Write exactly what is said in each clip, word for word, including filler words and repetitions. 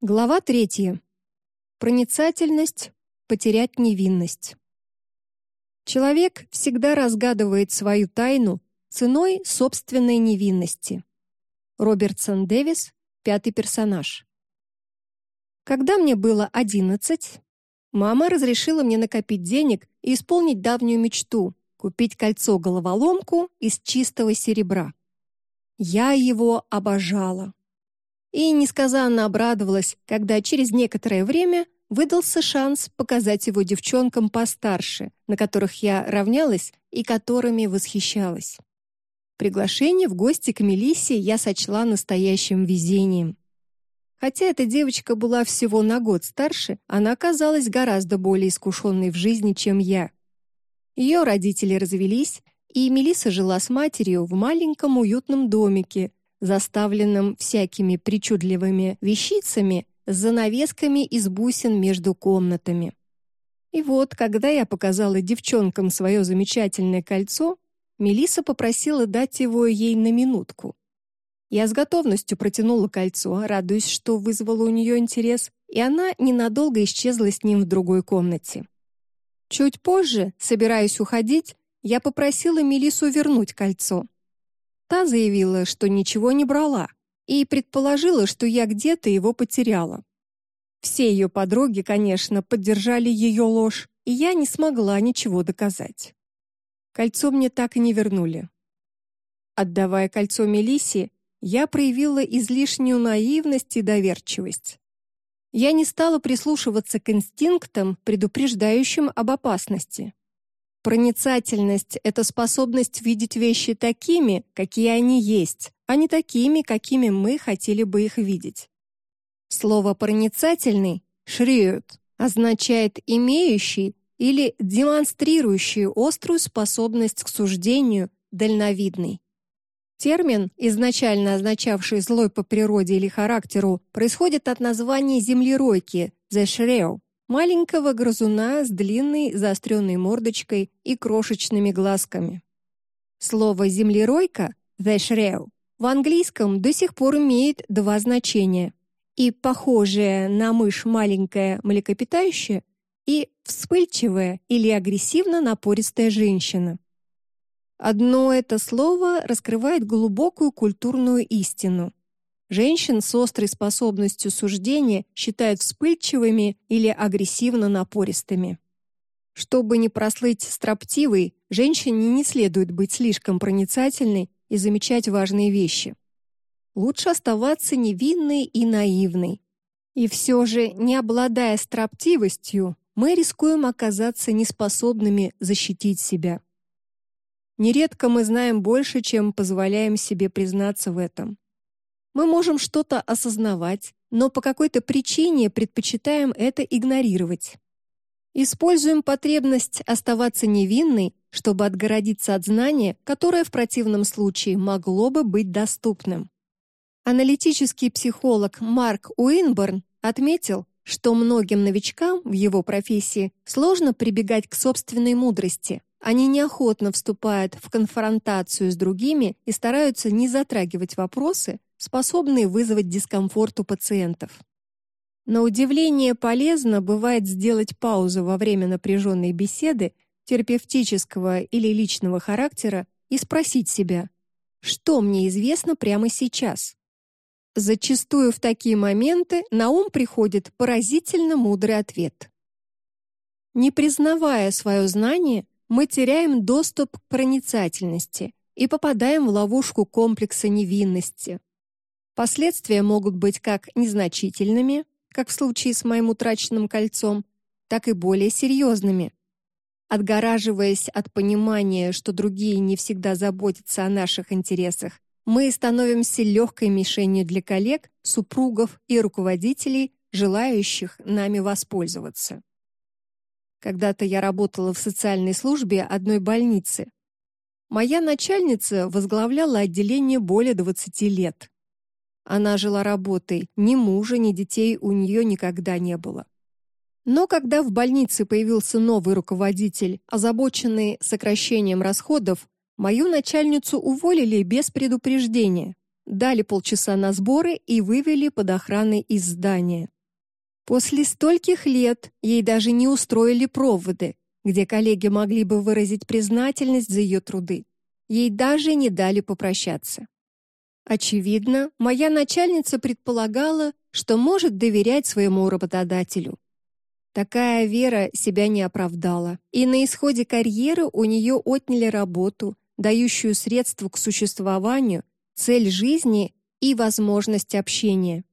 Глава третья. Проницательность, потерять невинность. Человек всегда разгадывает свою тайну ценой собственной невинности. Робертсон Дэвис, пятый персонаж. Когда мне было одиннадцать, мама разрешила мне накопить денег и исполнить давнюю мечту — купить кольцо-головоломку из чистого серебра. Я его обожала. И несказанно обрадовалась, когда через некоторое время выдался шанс показать его девчонкам постарше, на которых я равнялась и которыми восхищалась. Приглашение в гости к Мелиссе я сочла настоящим везением. Хотя эта девочка была всего на год старше, она оказалась гораздо более искушенной в жизни, чем я. Ее родители развелись, и Мелисса жила с матерью в маленьком уютном домике, заставленном всякими причудливыми вещицами с занавесками из бусин между комнатами. И вот, когда я показала девчонкам свое замечательное кольцо, Мелисса попросила дать его ей на минутку. Я с готовностью протянула кольцо, радуясь, что вызвало у нее интерес, и она ненадолго исчезла с ним в другой комнате. Чуть позже, собираясь уходить, я попросила Мелиссу вернуть кольцо. Та заявила, что ничего не брала, и предположила, что я где-то его потеряла. Все ее подруги, конечно, поддержали ее ложь, и я не смогла ничего доказать. Кольцо мне так и не вернули. Отдавая кольцо Мелиссе, я проявила излишнюю наивность и доверчивость. Я не стала прислушиваться к инстинктам, предупреждающим об опасности. Проницательность — это способность видеть вещи такими, какие они есть, а не такими, какими мы хотели бы их видеть. Слово «проницательный» «шриют» означает «имеющий» или «демонстрирующий» острую способность к суждению, «дальновидный». Термин, изначально означавший злой по природе или характеру, происходит от названия землеройки «the shrew», маленького грызуна с длинной заостренной мордочкой и крошечными глазками. Слово «землеройка» «the shrew» в английском до сих пор имеет два значения: и похожая на мышь маленькая млекопитающее, и вспыльчивая или агрессивно-напористая женщина. Одно это слово раскрывает глубокую культурную истину. Женщин с острой способностью суждения считают вспыльчивыми или агрессивно-напористыми. Чтобы не прослыть строптивой, женщине не следует быть слишком проницательной и замечать важные вещи. Лучше оставаться невинной и наивной. И все же, не обладая строптивостью, мы рискуем оказаться неспособными защитить себя. Нередко мы знаем больше, чем позволяем себе признаться в этом. Мы можем что-то осознавать, но по какой-то причине предпочитаем это игнорировать. Используем потребность оставаться невинной, чтобы отгородиться от знания, которое в противном случае могло бы быть доступным. Аналитический психолог Марк Уинборн отметил, что многим новичкам в его профессии сложно прибегать к собственной мудрости. Они неохотно вступают в конфронтацию с другими и стараются не затрагивать вопросы, способные вызвать дискомфорт у пациентов. На удивление полезно бывает сделать паузу во время напряженной беседы терапевтического или личного характера и спросить себя: что мне известно прямо сейчас? Зачастую в такие моменты на ум приходит поразительно мудрый ответ. Не признавая свое знание, мы теряем доступ к проницательности и попадаем в ловушку комплекса невинности. Последствия могут быть как незначительными, как в случае с моим утраченным кольцом, так и более серьезными. Отгораживаясь от понимания, что другие не всегда заботятся о наших интересах, мы становимся легкой мишенью для коллег, супругов и руководителей, желающих нами воспользоваться. Когда-то я работала в социальной службе одной больницы. Моя начальница возглавляла отделение более двадцати лет. Она жила работой, ни мужа, ни детей у нее никогда не было. Но когда в больнице появился новый руководитель, озабоченный сокращением расходов, мою начальницу уволили без предупреждения, дали полчаса на сборы и вывели под охраной из здания. После стольких лет ей даже не устроили проводы, где коллеги могли бы выразить признательность за ее труды. Ей даже не дали попрощаться. Очевидно, моя начальница предполагала, что может доверять своему работодателю. Такая вера себя не оправдала, и на исходе карьеры у нее отняли работу, дающую средства к существованию, цель жизни и возможность общения.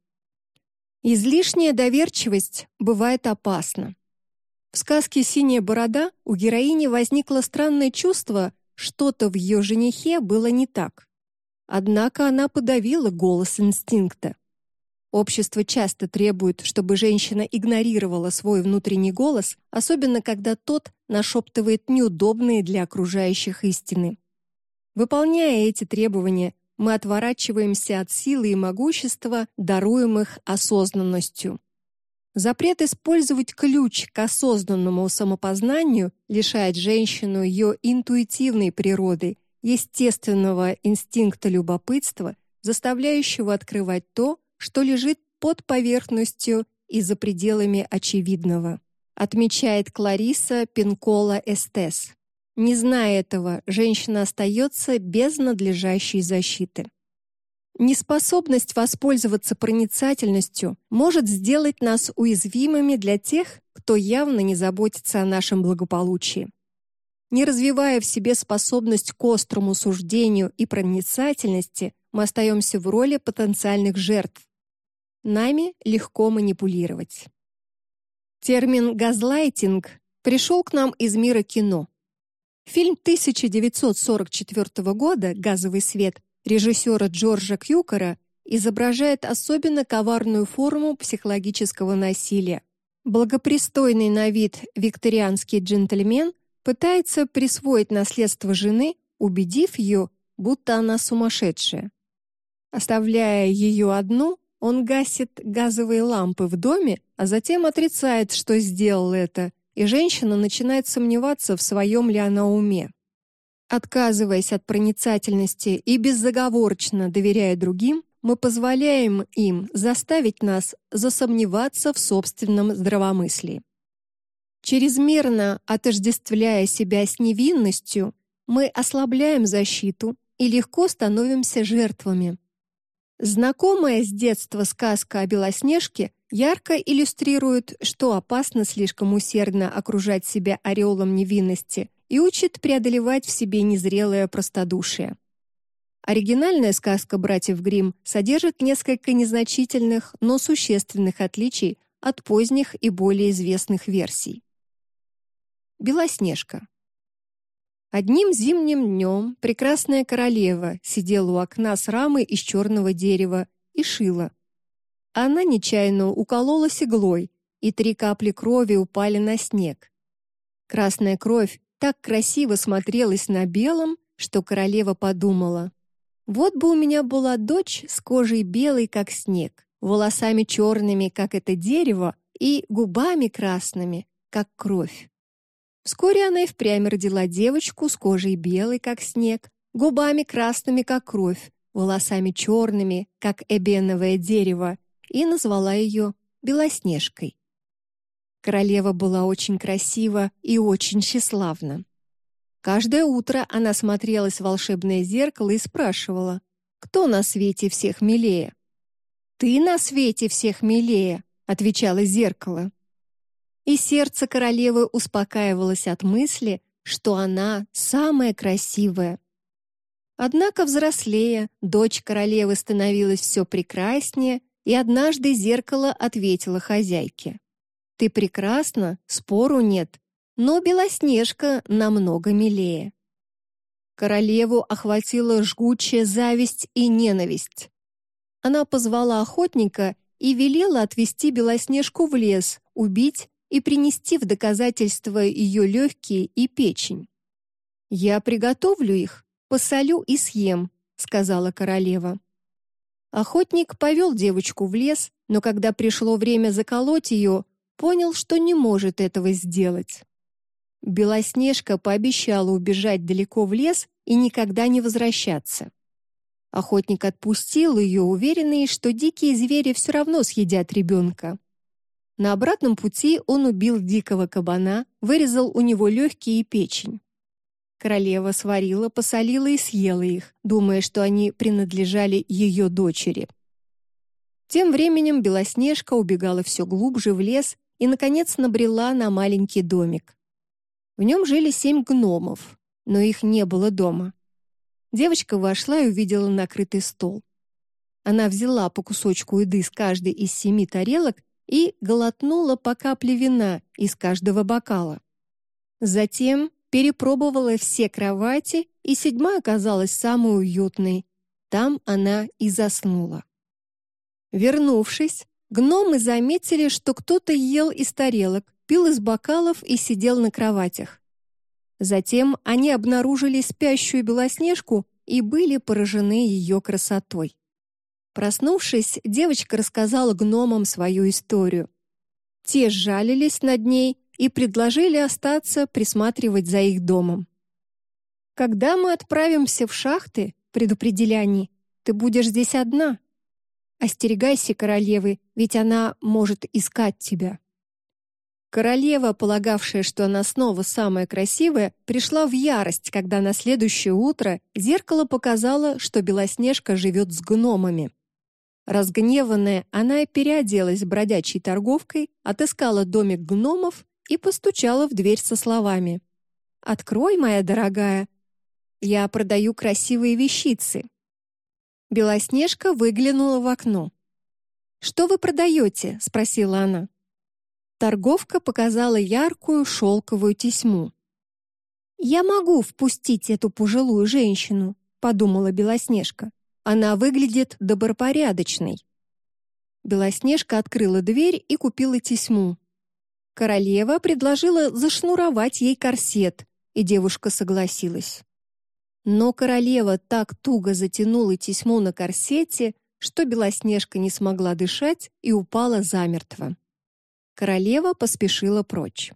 Излишняя доверчивость бывает опасна. В сказке «Синяя борода» у героини возникло странное чувство, что-то в ее женихе было не так. Однако она подавила голос инстинкта. Общество часто требует, чтобы женщина игнорировала свой внутренний голос, особенно когда тот нашептывает неудобные для окружающих истины. Выполняя эти требования, мы отворачиваемся от силы и могущества, даруемых осознанностью. Запрет использовать ключ к осознанному самопознанию лишает женщину ее интуитивной природы, естественного инстинкта любопытства, заставляющего открывать то, что лежит под поверхностью и за пределами очевидного, отмечает Кларисса Пинкола-Эстес. Не зная этого, женщина остается без надлежащей защиты. Неспособность воспользоваться проницательностью может сделать нас уязвимыми для тех, кто явно не заботится о нашем благополучии. Не развивая в себе способность к острому суждению и проницательности, мы остаемся в роли потенциальных жертв. Нами легко манипулировать. Термин «газлайтинг» пришел к нам из мира кино. Фильм тысяча девятьсот сорок четвёртого года «Газовый свет» режиссера Джорджа Кьюкера изображает особенно коварную форму психологического насилия. Благопристойный на вид викторианский джентльмен пытается присвоить наследство жены, убедив ее, будто она сумасшедшая. Оставляя ее одну, он гасит газовые лампы в доме, а затем отрицает, что сделал это, и женщина начинает сомневаться, в своем ли она уме. Отказываясь от проницательности и безоговорочно доверяя другим, мы позволяем им заставить нас засомневаться в собственном здравомыслии. Чрезмерно отождествляя себя с невинностью, мы ослабляем защиту и легко становимся жертвами. Знакомая с детства сказка о Белоснежке ярко иллюстрирует, что опасно слишком усердно окружать себя ореолом невинности и учит преодолевать в себе незрелое простодушие. Оригинальная сказка братьев Гримм содержит несколько незначительных, но существенных отличий от поздних и более известных версий. Белоснежка. Одним зимним днем прекрасная королева сидела у окна с рамой из черного дерева и шила. Она нечаянно укололась иглой, и три капли крови упали на снег. Красная кровь так красиво смотрелась на белом, что королева подумала: вот бы у меня была дочь с кожей белой, как снег, волосами черными, как это дерево, и губами красными, как кровь. Вскоре она и впрямь родила девочку с кожей белой, как снег, губами красными, как кровь, волосами черными, как эбеновое дерево, и назвала ее Белоснежкой. Королева была очень красива и очень тщеславна. Каждое утро она смотрелась в волшебное зеркало и спрашивала: «Кто на свете всех милее?» «Ты на свете всех милее», — отвечало зеркало. И сердце королевы успокаивалось от мысли, что она самая красивая. Однако, взрослея, дочь королевы становилась все прекраснее, и однажды зеркало ответило хозяйке: «Ты прекрасна, спору нет, но Белоснежка намного милее». Королеву охватила жгучая зависть и ненависть. Она позвала охотника и велела отвезти Белоснежку в лес, убить и принести в доказательство ее легкие и печень. «Я приготовлю их, посолю и съем», — сказала королева. Охотник повел девочку в лес, но когда пришло время заколоть ее, понял, что не может этого сделать. Белоснежка пообещала убежать далеко в лес и никогда не возвращаться. Охотник отпустил ее, уверенный, что дикие звери все равно съедят ребенка. На обратном пути он убил дикого кабана, вырезал у него легкие и печень. Королева сварила, посолила и съела их, думая, что они принадлежали ее дочери. Тем временем Белоснежка убегала все глубже в лес и, наконец, набрела на маленький домик. В нем жили семь гномов, но их не было дома. Девочка вошла и увидела накрытый стол. Она взяла по кусочку еды с каждой из семи тарелок и глотнула по капле вина из каждого бокала. Затем перепробовала все кровати, и седьмая оказалась самой уютной. Там она и заснула. Вернувшись, гномы заметили, что кто-то ел из тарелок, пил из бокалов и сидел на кроватях. Затем они обнаружили спящую Белоснежку и были поражены ее красотой. Проснувшись, девочка рассказала гномам свою историю. Те сжалились над ней и предложили остаться присматривать за их домом. «Когда мы отправимся в шахты, — предупредили они, — ты будешь здесь одна. Остерегайся королевы, ведь она может искать тебя». Королева, полагавшая, что она снова самая красивая, пришла в ярость, когда на следующее утро зеркало показало, что Белоснежка живет с гномами. Разгневанная, она переоделась бродячей торговкой, отыскала домик гномов и постучала в дверь со словами: «Открой, моя дорогая, я продаю красивые вещицы». Белоснежка выглянула в окно. «Что вы продаете?» — спросила она. Торговка показала яркую шелковую тесьму. «Я могу впустить эту пожилую женщину», — подумала Белоснежка. «Она выглядит добропорядочной». Белоснежка открыла дверь и купила тесьму. Королева предложила зашнуровать ей корсет, и девушка согласилась. Но королева так туго затянула тесьму на корсете, что Белоснежка не смогла дышать и упала замертво. Королева поспешила прочь.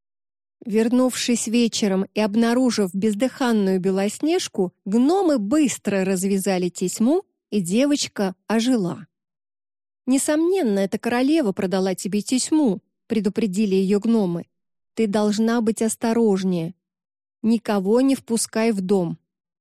Вернувшись вечером и обнаружив бездыханную Белоснежку, гномы быстро развязали тесьму, и девочка ожила. «Несомненно, эта королева продала тебе тесьму», — предупредили ее гномы. «Ты должна быть осторожнее. Никого не впускай в дом».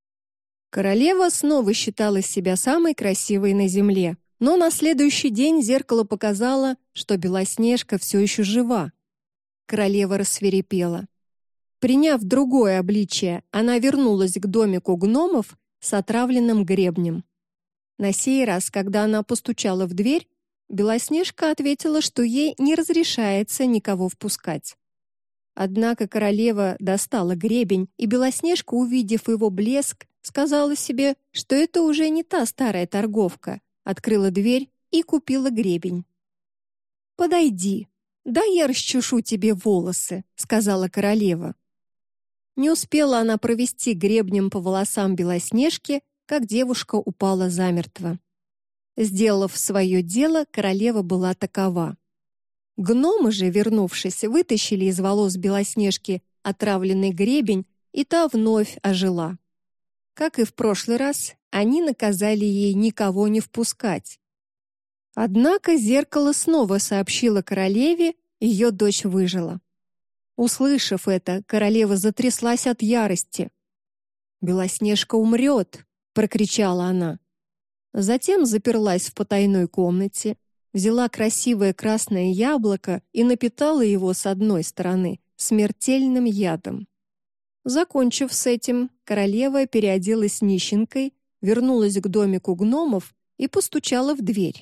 Королева снова считала себя самой красивой на земле, но на следующий день зеркало показало, что Белоснежка все еще жива. Королева рассвирепела. Приняв другое обличие, она вернулась к домику гномов с отравленным гребнем. На сей раз, когда она постучала в дверь, Белоснежка ответила, что ей не разрешается никого впускать. Однако королева достала гребень, и Белоснежка, увидев его блеск, сказала себе, что это уже не та старая торговка, открыла дверь и купила гребень. «Подойди, да я расчешу тебе волосы», — сказала королева. Не успела она провести гребнем по волосам Белоснежки, как девушка упала замертво. Сделав свое дело, королева была такова. Гномы же, вернувшись, вытащили из волос Белоснежки отравленный гребень, и та вновь ожила. Как и в прошлый раз, они наказали ей никого не впускать. Однако зеркало снова сообщило королеве, ее дочь выжила. Услышав это, королева затряслась от ярости. «Белоснежка умрет!» — прокричала она. Затем заперлась в потайной комнате, взяла красивое красное яблоко и напитала его с одной стороны смертельным ядом. Закончив с этим, королева переоделась нищенкой, вернулась к домику гномов и постучала в дверь.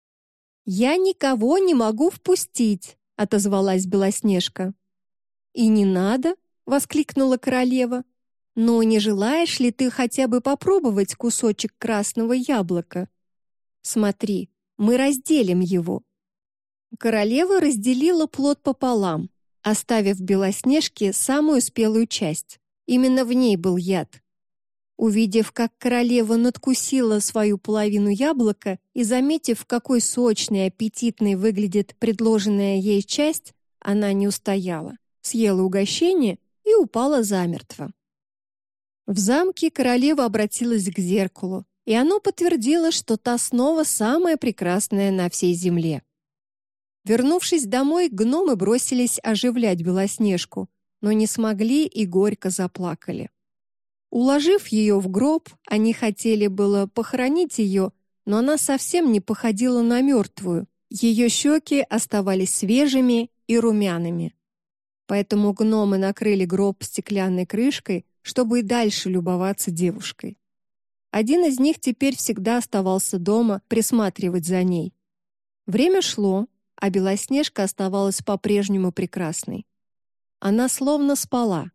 «Я никого не могу впустить», — отозвалась Белоснежка. «И не надо», — воскликнула королева. «Но не желаешь ли ты хотя бы попробовать кусочек красного яблока? Смотри, мы разделим его». Королева разделила плод пополам, оставив Белоснежке самую спелую часть. Именно в ней был яд. Увидев, как королева надкусила свою половину яблока и заметив, какой сочной и аппетитной выглядит предложенная ей часть, она не устояла, съела угощение и упала замертво. В замке королева обратилась к зеркалу, и оно подтвердило, что та снова самая прекрасная на всей земле. Вернувшись домой, гномы бросились оживлять Белоснежку, но не смогли и горько заплакали. Уложив ее в гроб, они хотели было похоронить ее, но она совсем не походила на мертвую. Ее щеки оставались свежими и румяными. Поэтому гномы накрыли гроб стеклянной крышкой, чтобы и дальше любоваться девушкой. Один из них теперь всегда оставался дома присматривать за ней. Время шло, а Белоснежка оставалась по-прежнему прекрасной. Она словно спала.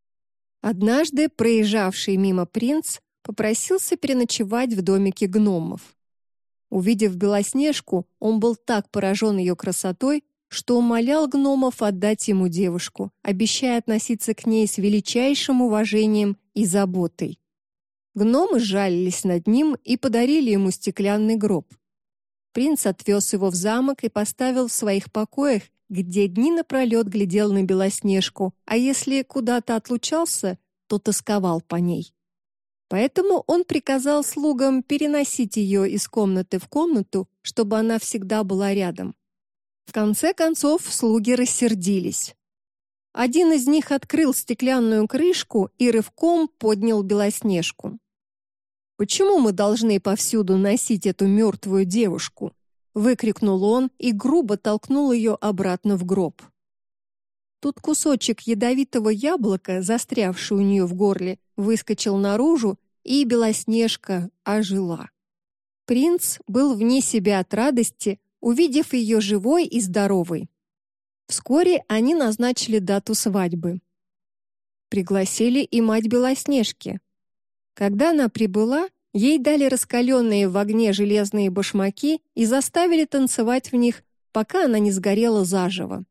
Однажды проезжавший мимо принц попросился переночевать в домике гномов. Увидев Белоснежку, он был так поражен ее красотой, что умолял гномов отдать ему девушку, обещая относиться к ней с величайшим уважением и заботой. Гномы сжалились над ним и подарили ему стеклянный гроб. Принц отвез его в замок и поставил в своих покоях, где дни напролет глядел на Белоснежку, а если куда-то отлучался, то тосковал по ней. Поэтому он приказал слугам переносить ее из комнаты в комнату, чтобы она всегда была рядом. В конце концов слуги рассердились. Один из них открыл стеклянную крышку и рывком поднял Белоснежку. «Почему мы должны повсюду носить эту мертвую девушку?» — выкрикнул он и грубо толкнул ее обратно в гроб. Тут кусочек ядовитого яблока, застрявший у нее в горле, выскочил наружу, и Белоснежка ожила. Принц был вне себя от радости, увидев ее живой и здоровой. Вскоре они назначили дату свадьбы. Пригласили и мать Белоснежки. Когда она прибыла, ей дали раскаленные в огне железные башмаки и заставили танцевать в них, пока она не сгорела заживо.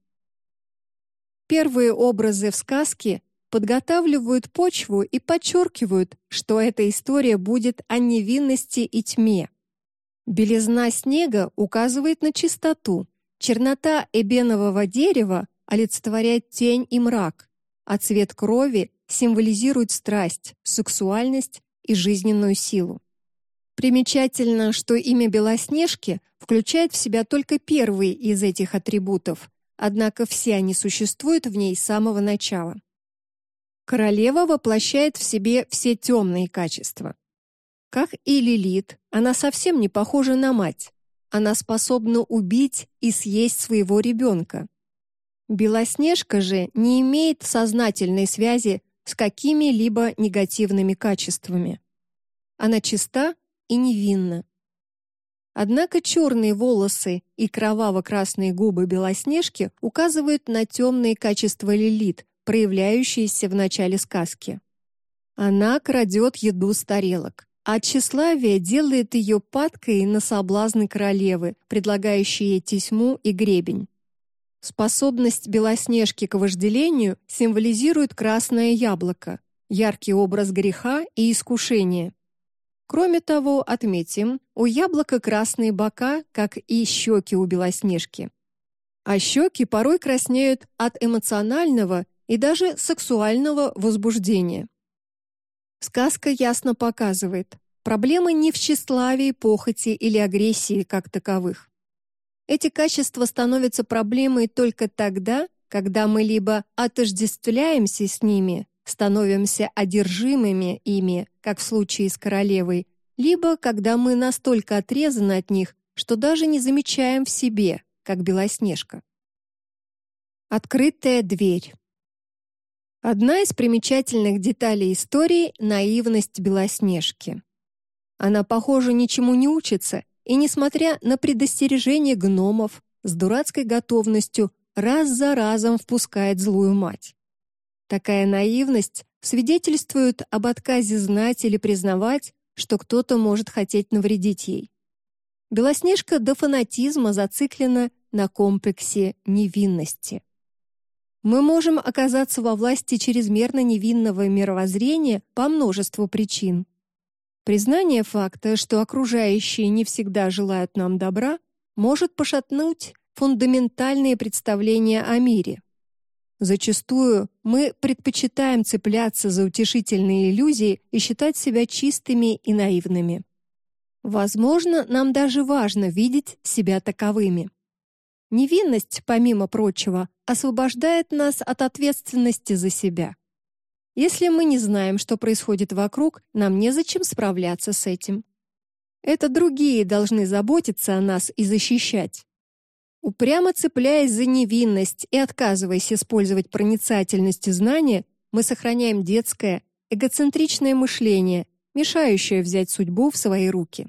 Первые образы в сказке подготавливают почву и подчеркивают, что эта история будет о невинности и тьме. Белизна снега указывает на чистоту, чернота эбенового дерева олицетворяет тень и мрак, а цвет крови символизирует страсть, сексуальность и жизненную силу. Примечательно, что имя Белоснежки включает в себя только первый из этих атрибутов, однако все они существуют в ней с самого начала. Королева воплощает в себе все темные качества. Как и Лилит, она совсем не похожа на мать. Она способна убить и съесть своего ребенка. Белоснежка же не имеет сознательной связи с какими-либо негативными качествами. Она чиста и невинна. Однако черные волосы и кроваво-красные губы Белоснежки указывают на темные качества Лилит, проявляющиеся в начале сказки. Она крадет еду с тарелок, а тщеславие делает ее падкой на соблазны королевы, предлагающей ей тесьму и гребень. Способность Белоснежки к вожделению символизирует красное яблоко, яркий образ греха и искушения. Кроме того, отметим, у яблока красные бока, как и щеки у Белоснежки. А щеки порой краснеют от эмоционального и даже сексуального возбуждения. Сказка ясно показывает, проблема не в тщеславии, похоти или агрессии как таковых. Эти качества становятся проблемой только тогда, когда мы либо отождествляемся с ними, становимся одержимыми ими, как в случае с королевой, либо когда мы настолько отрезаны от них, что даже не замечаем в себе, как Белоснежка. Открытая дверь. Одна из примечательных деталей истории — наивность Белоснежки. Она, похоже, ничему не учится, и, несмотря на предостережения гномов, с дурацкой готовностью раз за разом впускает злую мать. Такая наивность свидетельствует об отказе знать или признавать, что кто-то может хотеть навредить ей. Белоснежка до фанатизма зациклена на комплексе невинности. Мы можем оказаться во власти чрезмерно невинного мировоззрения по множеству причин. Признание факта, что окружающие не всегда желают нам добра, может пошатнуть фундаментальные представления о мире. Зачастую мы предпочитаем цепляться за утешительные иллюзии и считать себя чистыми и наивными. Возможно, нам даже важно видеть себя таковыми. Невинность, помимо прочего, освобождает нас от ответственности за себя. Если мы не знаем, что происходит вокруг, нам незачем справляться с этим. Это другие должны заботиться о нас и защищать. Упрямо цепляясь за невинность и отказываясь использовать проницательность и знания, мы сохраняем детское, эгоцентричное мышление, мешающее взять судьбу в свои руки.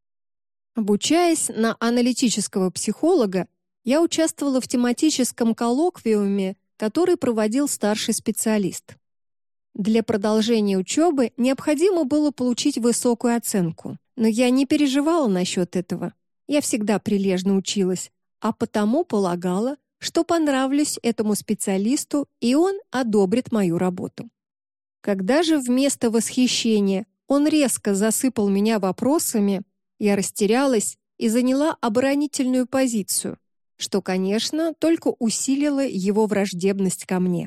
Обучаясь на аналитического психолога, я участвовала в тематическом коллоквиуме, который проводил старший специалист. Для продолжения учебы необходимо было получить высокую оценку, но я не переживала насчет этого. Я всегда прилежно училась, а потому полагала, что понравлюсь этому специалисту, и он одобрит мою работу. Когда же вместо восхищения он резко засыпал меня вопросами, я растерялась и заняла оборонительную позицию, что, конечно, только усилило его враждебность ко мне.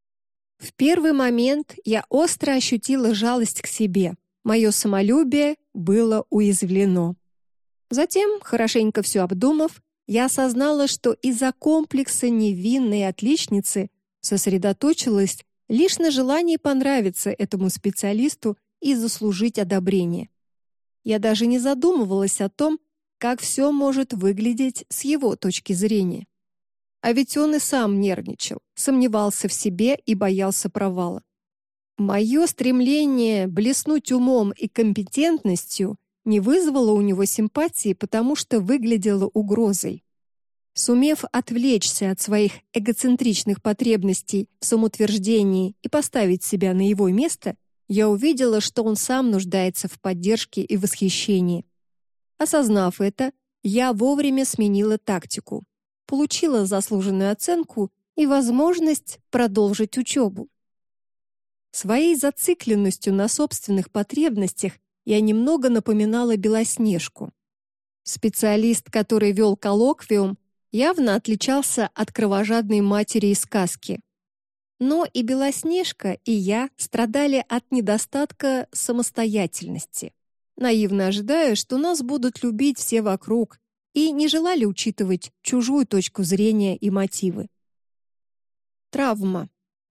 В первый момент я остро ощутила жалость к себе. Мое самолюбие было уязвлено. Затем, хорошенько все обдумав, я осознала, что из-за комплекса невинной отличницы сосредоточилась лишь на желании понравиться этому специалисту и заслужить одобрение. Я даже не задумывалась о том, как все может выглядеть с его точки зрения. А ведь он и сам нервничал, сомневался в себе и боялся провала. Мое стремление блеснуть умом и компетентностью не вызвало у него симпатии, потому что выглядело угрозой. Сумев отвлечься от своих эгоцентричных потребностей в самоутверждении и поставить себя на его место, я увидела, что он сам нуждается в поддержке и восхищении. Осознав это, я вовремя сменила тактику, получила заслуженную оценку и возможность продолжить учебу. Своей зацикленностью на собственных потребностях я немного напоминала Белоснежку. Специалист, который вел коллоквиум, явно отличался от кровожадной матери из сказки. Но и Белоснежка, и я страдали от недостатка самостоятельности, наивно ожидая, что нас будут любить все вокруг, и не желали учитывать чужую точку зрения и мотивы. Травма.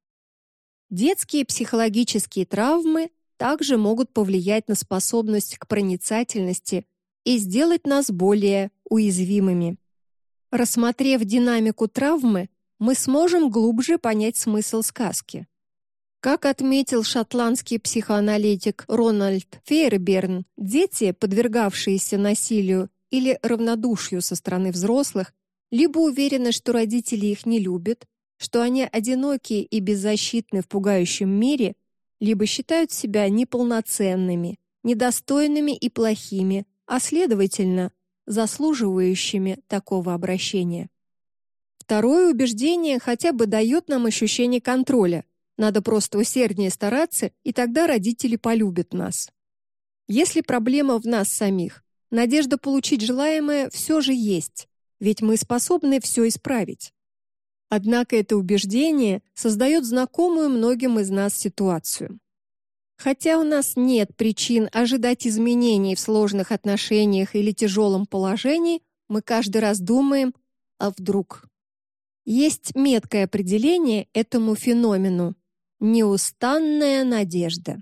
Детские психологические травмы также могут повлиять на способность к проницательности и сделать нас более уязвимыми. Рассмотрев динамику травмы, мы сможем глубже понять смысл сказки. Как отметил шотландский психоаналитик Рональд Фейерберн, дети, подвергавшиеся насилию или равнодушию со стороны взрослых, либо уверены, что родители их не любят, что они одиноки и беззащитны в пугающем мире, либо считают себя неполноценными, недостойными и плохими, а следовательно, заслуживающими такого обращения. Второе убеждение хотя бы дает нам ощущение контроля. Надо просто усерднее стараться, и тогда родители полюбят нас. Если проблема в нас самих, надежда получить желаемое все же есть, ведь мы способны все исправить. Однако это убеждение создает знакомую многим из нас ситуацию. Хотя у нас нет причин ожидать изменений в сложных отношениях или тяжелом положении, мы каждый раз думаем: а вдруг? Есть меткое определение этому феномену — неустанная надежда.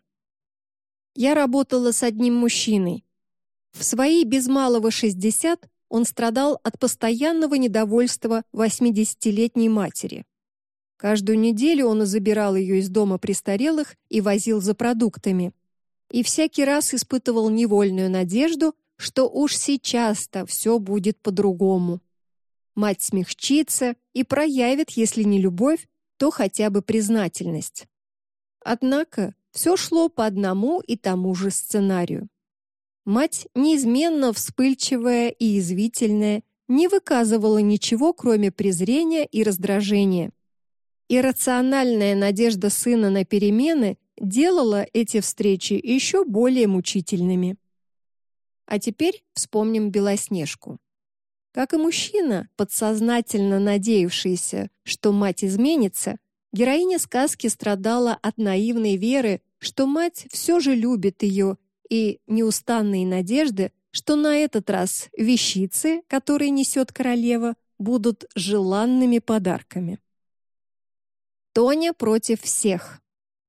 Я работала с одним мужчиной. В свои без малого шестьдесят он страдал от постоянного недовольства восьмидесятилетней матери. Каждую неделю он забирал ее из дома престарелых и возил за продуктами. И всякий раз испытывал невольную надежду, что уж сейчас-то все будет по-другому. Мать смягчится и проявит, если не любовь, то хотя бы признательность. Однако все шло по одному и тому же сценарию. Мать, неизменно вспыльчивая и язвительная, не выказывала ничего, кроме презрения и раздражения. Иррациональная надежда сына на перемены делала эти встречи еще более мучительными. А теперь вспомним Белоснежку. Как и мужчина, подсознательно надеявшийся, что мать изменится, героиня сказки страдала от наивной веры, что мать все же любит ее, и неустанные надежды что на этот раз вещицы, которые несет королева, будут желанными подарками. Тоня против всех.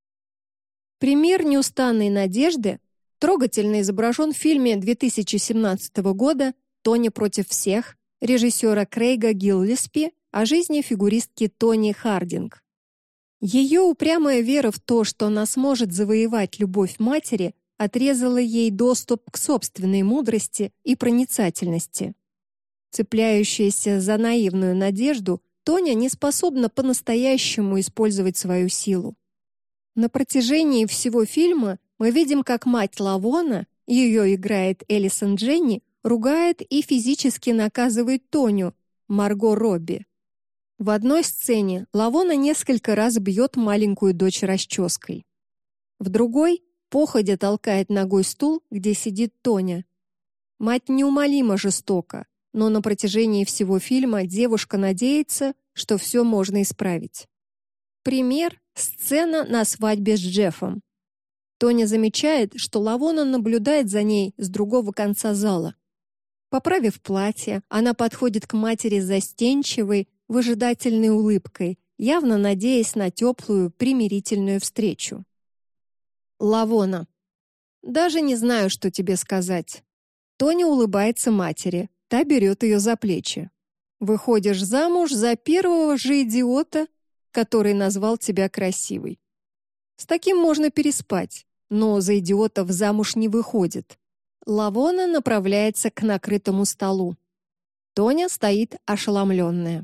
Пример неустанной надежды трогательно изображен в фильме две тысячи семнадцатого года «Тоня против всех» режиссера Крейга Гиллеспи о жизни фигуристки Тони Хардинг. Ее упрямая вера в то, что она сможет завоевать любовь матери, отрезала ей доступ к собственной мудрости и проницательности. Цепляющаяся за наивную надежду, Тоня не способна по-настоящему использовать свою силу. На протяжении всего фильма мы видим, как мать Лавона, ее играет Элисон Дженни, ругает и физически наказывает Тоню, Марго Робби. В одной сцене Лавона несколько раз бьет маленькую дочь расческой. В другой походя толкает ногой стул, где сидит Тоня. Мать неумолимо жестока, но на протяжении всего фильма девушка надеется, что все можно исправить. Пример — сцена на свадьбе с Джеффом. Тоня замечает, что Лавона наблюдает за ней с другого конца зала. Поправив платье, она подходит к матери с застенчивой, выжидательной улыбкой, явно надеясь на теплую, примирительную встречу. Лавона. Даже не знаю, что тебе сказать. Тоня улыбается матери, та берет ее за плечи. Выходишь замуж за первого же идиота, который назвал тебя красивой. С таким можно переспать, но за идиотов замуж не выходит. Лавона направляется к накрытому столу. Тоня стоит ошеломленная.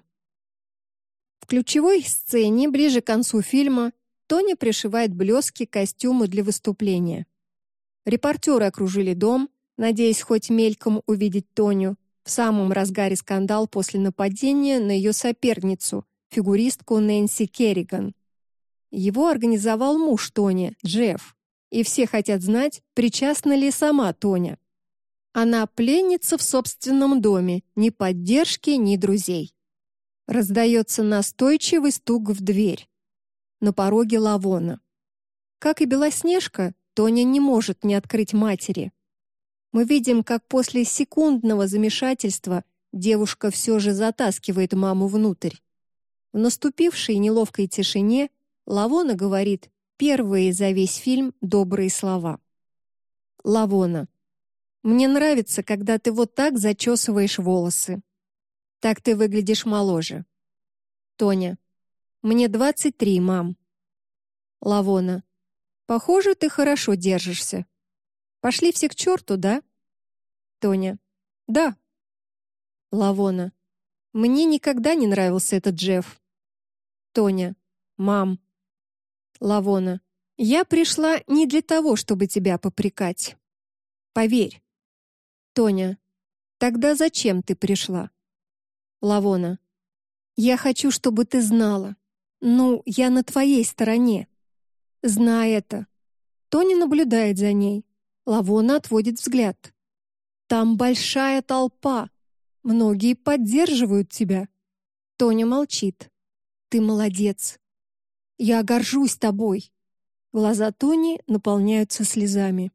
В ключевой сцене, ближе к концу фильма, Тоня пришивает блески к костюму для выступления. Репортеры окружили дом, надеясь хоть мельком увидеть Тоню, в самом разгаре скандал после нападения на ее соперницу, фигуристку Нэнси Керриган. Его организовал муж Тони, Джефф, и все хотят знать, причастна ли сама Тоня. Она пленница в собственном доме, ни поддержки, ни друзей. Раздается настойчивый стук в дверь. На пороге Лавона. Как и Белоснежка, Тоня не может не открыть матери. Мы видим, как после секундного замешательства девушка все же затаскивает маму внутрь. В наступившей неловкой тишине Лавона говорит первые за весь фильм добрые слова. Лавона. Мне нравится, когда ты вот так зачесываешь волосы. Так ты выглядишь моложе. Тоня. Мне двадцать три, мам. Лавона. Похоже, ты хорошо держишься. Пошли все к черту, да? Тоня. Да. Лавона. Мне никогда не нравился этот Джефф. Тоня. Мам. Лавона. Я пришла не для того, чтобы тебя попрекать. Поверь. Тоня. Тогда зачем ты пришла? Лавона. Я хочу, чтобы ты знала. Ну, я на твоей стороне. Знай это. Тоня наблюдает за ней. Лавона отводит взгляд. Там большая толпа. Многие поддерживают тебя. Тоня молчит. Ты молодец. Я горжусь тобой. Глаза Тони наполняются слезами.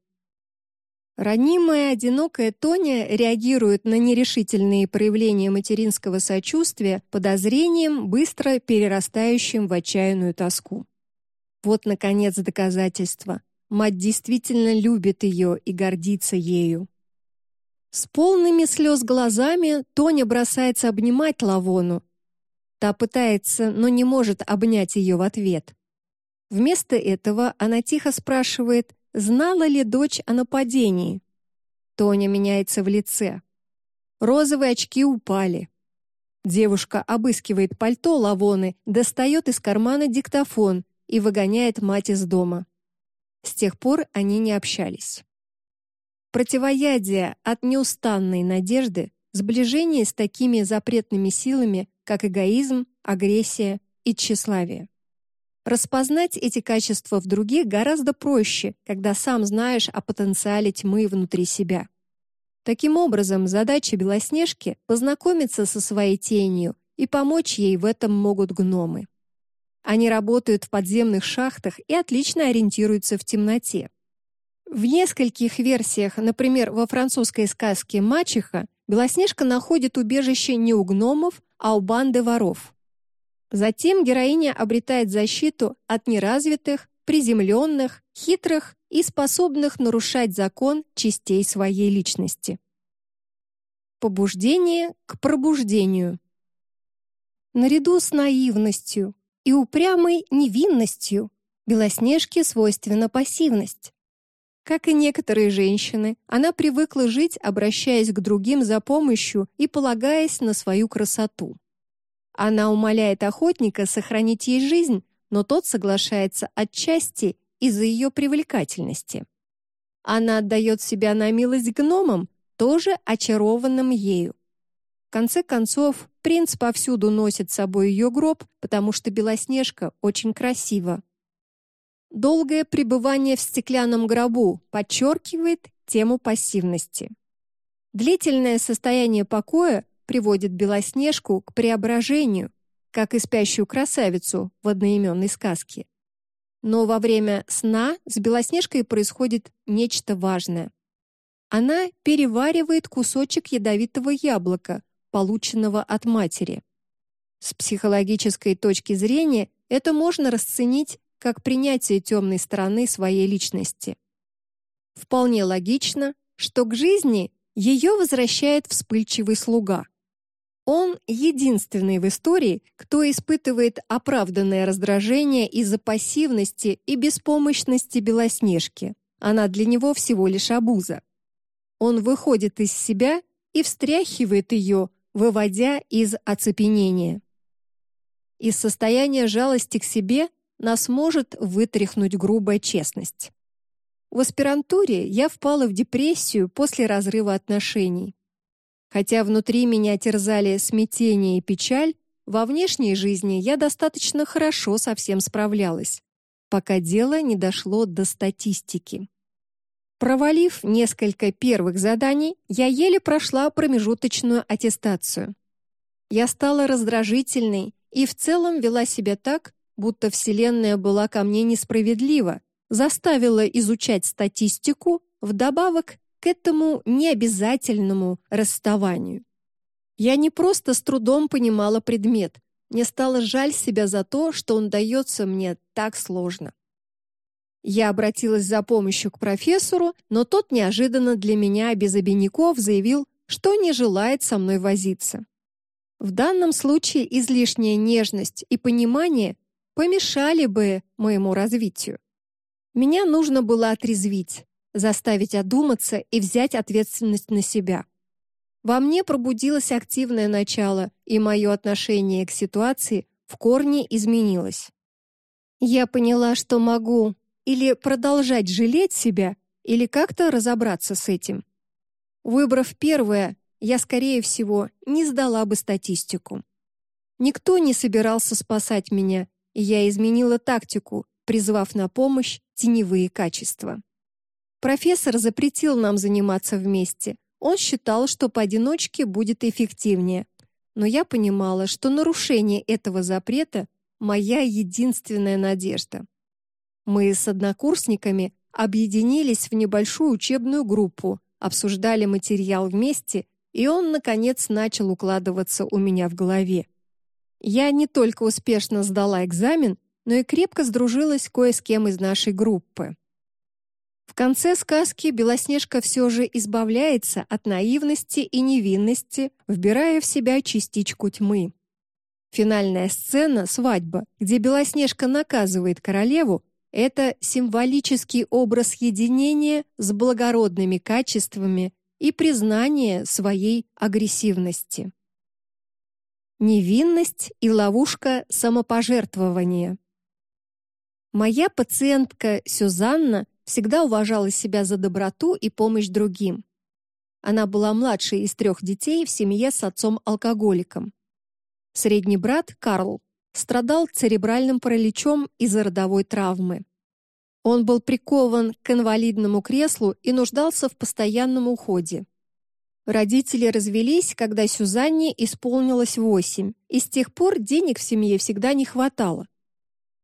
Ранимая, одинокая Тоня реагирует на нерешительные проявления материнского сочувствия подозрением, быстро перерастающим в отчаянную тоску. Вот, наконец, доказательство. Мать действительно любит ее и гордится ею. С полными слез глазами Тоня бросается обнимать Лавону. Та пытается, но не может обнять ее в ответ. Вместо этого она тихо спрашивает, знала ли дочь о нападении. Тоня меняется в лице. Розовые очки упали. Девушка обыскивает пальто Лавоны, достает из кармана диктофон и выгоняет мать из дома. С тех пор они не общались. Противоядие от неустанной надежды, сближение с такими запретными силами, как эгоизм, агрессия и тщеславие. Распознать эти качества в других гораздо проще, когда сам знаешь о потенциале тьмы внутри себя. Таким образом, задача Белоснежки — познакомиться со своей тенью, и помочь ей в этом могут гномы. Они работают в подземных шахтах и отлично ориентируются в темноте. В нескольких версиях, например, во французской сказке «Мачеха», Белоснежка находит убежище не у гномов, а у банды воров. Затем героиня обретает защиту от неразвитых, приземленных, хитрых и способных нарушать закон частей своей личности. Побуждение к пробуждению. Наряду с наивностью и упрямой невинностью Белоснежке свойственна пассивность. Как и некоторые женщины, она привыкла жить, обращаясь к другим за помощью и полагаясь на свою красоту. Она умоляет охотника сохранить ей жизнь, но тот соглашается отчасти из-за ее привлекательности. Она отдает себя на милость гномам, тоже очарованным ею. В конце концов, принц повсюду носит с собой ее гроб, потому что Белоснежка очень красива. Долгое пребывание в стеклянном гробу подчеркивает тему пассивности. Длительное состояние покоя приводит Белоснежку к преображению, как и спящую красавицу в одноименной сказке. Но во время сна с Белоснежкой происходит нечто важное. Она переваривает кусочек ядовитого яблока, полученного от матери. С психологической точки зрения это можно расценить как принятие темной стороны своей личности. Вполне логично, что к жизни ее возвращает вспыльчивый слуга. Он единственный в истории, кто испытывает оправданное раздражение из-за пассивности и беспомощности Белоснежки. Она для него всего лишь обуза. Он выходит из себя и встряхивает ее, выводя из оцепенения. Из состояния жалости к себе нас может вытряхнуть грубая честность. В аспирантуре я впала в депрессию после разрыва отношений. Хотя внутри меня терзали смятение и печаль, во внешней жизни я достаточно хорошо со всем справлялась, пока дело не дошло до статистики. Провалив несколько первых заданий, я еле прошла промежуточную аттестацию. Я стала раздражительной и в целом вела себя так, будто Вселенная была ко мне несправедлива, заставила изучать статистику вдобавок к этому необязательному расставанию. Я не просто с трудом понимала предмет, мне стало жаль себя за то, что он дается мне так сложно. Я обратилась за помощью к профессору, но тот неожиданно для меня без обиняков заявил, что не желает со мной возиться. В данном случае излишняя нежность и понимание помешали бы моему развитию. Меня нужно было отрезвить, заставить одуматься и взять ответственность на себя. Во мне пробудилось активное начало, и мое отношение к ситуации в корне изменилось. Я поняла, что могу или продолжать жалеть себя, или как-то разобраться с этим. Выбрав первое, я, скорее всего, не сдала бы статистику. Никто не собирался спасать меня, и я изменила тактику, призвав на помощь теневые качества. Профессор запретил нам заниматься вместе. Он считал, что поодиночке будет эффективнее. Но я понимала, что нарушение этого запрета — моя единственная надежда. Мы с однокурсниками объединились в небольшую учебную группу, обсуждали материал вместе, и он, наконец, начал укладываться у меня в голове. Я не только успешно сдала экзамен, но и крепко сдружилась кое с кем из нашей группы. В конце сказки Белоснежка все же избавляется от наивности и невинности, вбирая в себя частичку тьмы. Финальная сцена свадьба, где Белоснежка наказывает королеву, это символический образ единения с благородными качествами и признание своей агрессивности. Невинность и ловушка самопожертвования. Моя пациентка Сюзанна всегда уважала себя за доброту и помощь другим. Она была младшей из трех детей в семье с отцом-алкоголиком. Средний брат, Карл, страдал церебральным параличом из-за родовой травмы. Он был прикован к инвалидному креслу и нуждался в постоянном уходе. Родители развелись, когда Сюзанне исполнилось восемь, и с тех пор денег в семье всегда не хватало.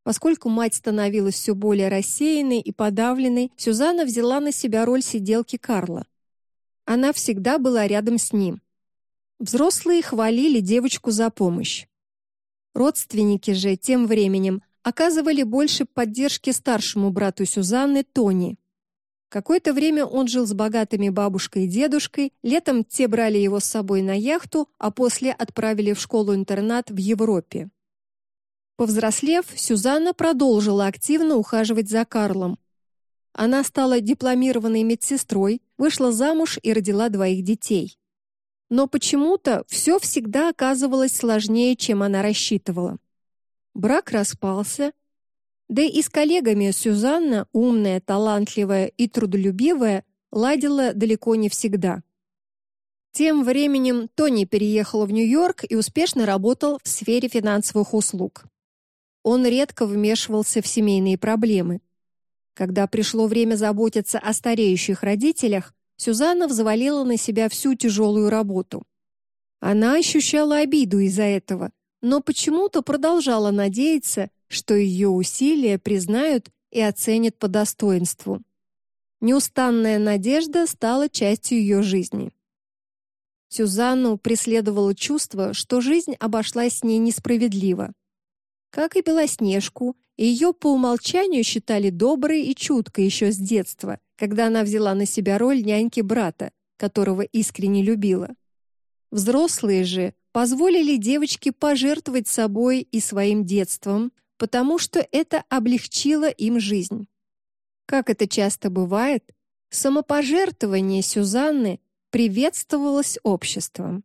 Поскольку мать становилась все более рассеянной и подавленной, Сюзанна взяла на себя роль сиделки Карла. Она всегда была рядом с ним. Взрослые хвалили девочку за помощь. Родственники же тем временем оказывали больше поддержки старшему брату Сюзанны, Тони. Какое-то время он жил с богатыми бабушкой и дедушкой, летом те брали его с собой на яхту, а после отправили в школу-интернат в Европе. Повзрослев, Сюзанна продолжила активно ухаживать за Карлом. Она стала дипломированной медсестрой, вышла замуж и родила двоих детей. Но почему-то все всегда оказывалось сложнее, чем она рассчитывала. Брак распался, да и с коллегами Сюзанна, умная, талантливая и трудолюбивая, ладила далеко не всегда. Тем временем Тони переехал в Нью-Йорк и успешно работал в сфере финансовых услуг. Он редко вмешивался в семейные проблемы. Когда пришло время заботиться о стареющих родителях, Сюзанна взвалила на себя всю тяжелую работу. Она ощущала обиду из-за этого, но почему-то продолжала надеяться, что ее усилия признают и оценят по достоинству. Неустанная надежда стала частью ее жизни. Сюзанну преследовало чувство, что жизнь обошлась с ней несправедливо. Как и Белоснежку, ее по умолчанию считали доброй и чуткой еще с детства, когда она взяла на себя роль няньки брата, которого искренне любила. Взрослые же позволили девочке пожертвовать собой и своим детством, потому что это облегчило им жизнь. Как это часто бывает, самопожертвование Сюзанны приветствовалось обществом.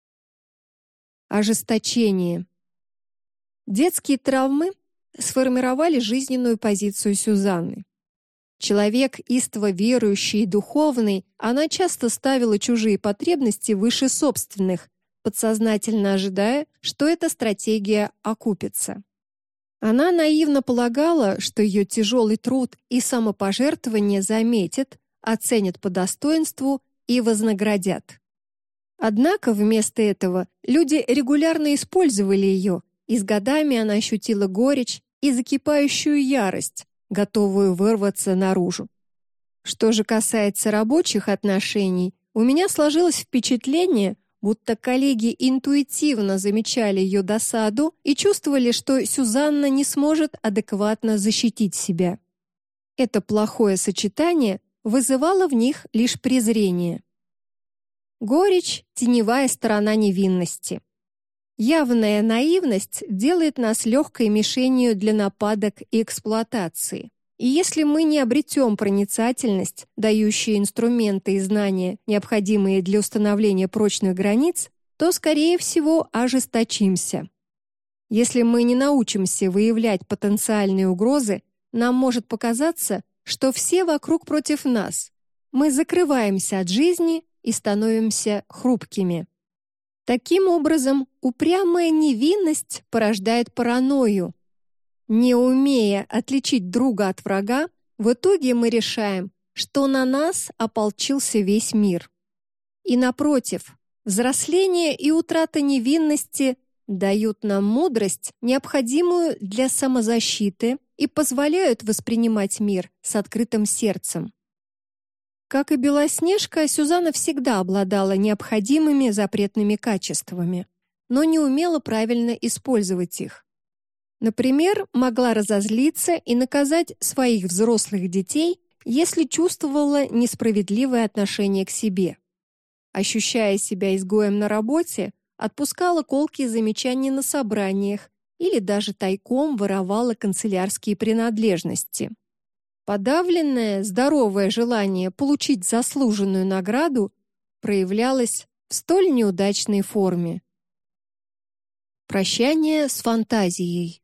Ожесточение. Детские травмы сформировали жизненную позицию Сюзанны. Человек истово верующий и духовный, она часто ставила чужие потребности выше собственных, подсознательно ожидая, что эта стратегия окупится. Она наивно полагала, что ее тяжелый труд и самопожертвование заметят, оценят по достоинству и вознаградят. Однако вместо этого люди регулярно использовали ее, и с годами она ощутила горечь и закипающую ярость, готовую вырваться наружу. Что же касается рабочих отношений, у меня сложилось впечатление, будто коллеги интуитивно замечали ее досаду и чувствовали, что Сюзанна не сможет адекватно защитить себя. Это плохое сочетание вызывало в них лишь презрение. Горечь — теневая сторона невинности. Явная наивность делает нас легкой мишенью для нападок и эксплуатации. И если мы не обретем проницательность, дающие инструменты и знания, необходимые для установления прочных границ, то, скорее всего, ожесточимся. Если мы не научимся выявлять потенциальные угрозы, нам может показаться, что все вокруг против нас. Мы закрываемся от жизни и становимся хрупкими. Таким образом, упрямая невинность порождает паранойю. Не умея отличить друга от врага, в итоге мы решаем, что на нас ополчился весь мир. И напротив, взросление и утрата невинности дают нам мудрость, необходимую для самозащиты, и позволяют воспринимать мир с открытым сердцем. Как и Белоснежка, Сюзанна всегда обладала необходимыми запретными качествами, но не умела правильно использовать их. Например, могла разозлиться и наказать своих взрослых детей, если чувствовала несправедливое отношение к себе. Ощущая себя изгоем на работе, отпускала колкие замечания на собраниях или даже тайком воровала канцелярские принадлежности. Подавленное, здоровое желание получить заслуженную награду проявлялось в столь неудачной форме. Прощание с фантазией.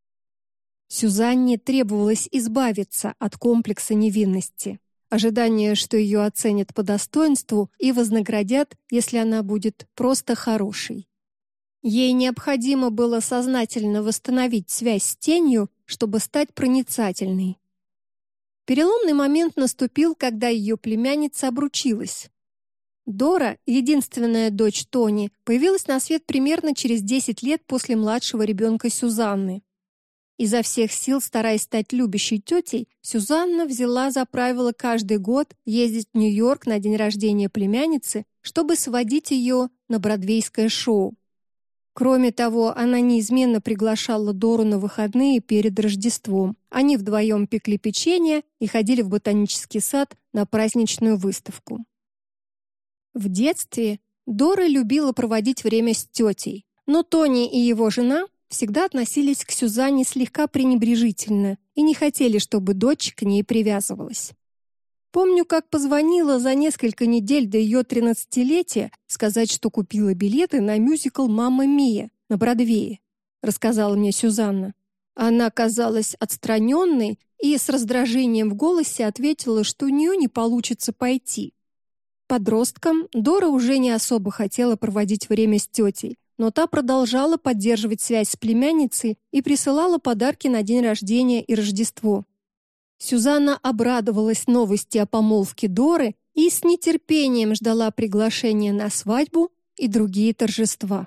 Сюзанне требовалось избавиться от комплекса невинности, ожидания, что ее оценят по достоинству и вознаградят, если она будет просто хорошей. Ей необходимо было сознательно восстановить связь с тенью, чтобы стать проницательной. Переломный момент наступил, когда ее племянница обручилась. Дора, единственная дочь Тони, появилась на свет примерно через десять лет после младшего ребенка Сюзанны. Изо всех сил, стараясь стать любящей тетей, Сюзанна взяла за правило каждый год ездить в Нью-Йорк на день рождения племянницы, чтобы сводить ее на бродвейское шоу. Кроме того, она неизменно приглашала Дору на выходные перед Рождеством. Они вдвоем пекли печенье и ходили в ботанический сад на праздничную выставку. В детстве Дора любила проводить время с тетей, но Тони и его жена всегда относились к Сюзанне слегка пренебрежительно и не хотели, чтобы дочь к ней привязывалась. Помню, как позвонила за несколько недель до ее тринадцатилетия сказать, что купила билеты на мюзикл «Мамма Мия» на Бродвее, рассказала мне Сюзанна. Она казалась отстраненной и с раздражением в голосе ответила, что у нее не получится пойти. Подростком Дора уже не особо хотела проводить время с тетей, но та продолжала поддерживать связь с племянницей и присылала подарки на день рождения и Рождество. Сюзанна обрадовалась новости о помолвке Доры и с нетерпением ждала приглашения на свадьбу и другие торжества.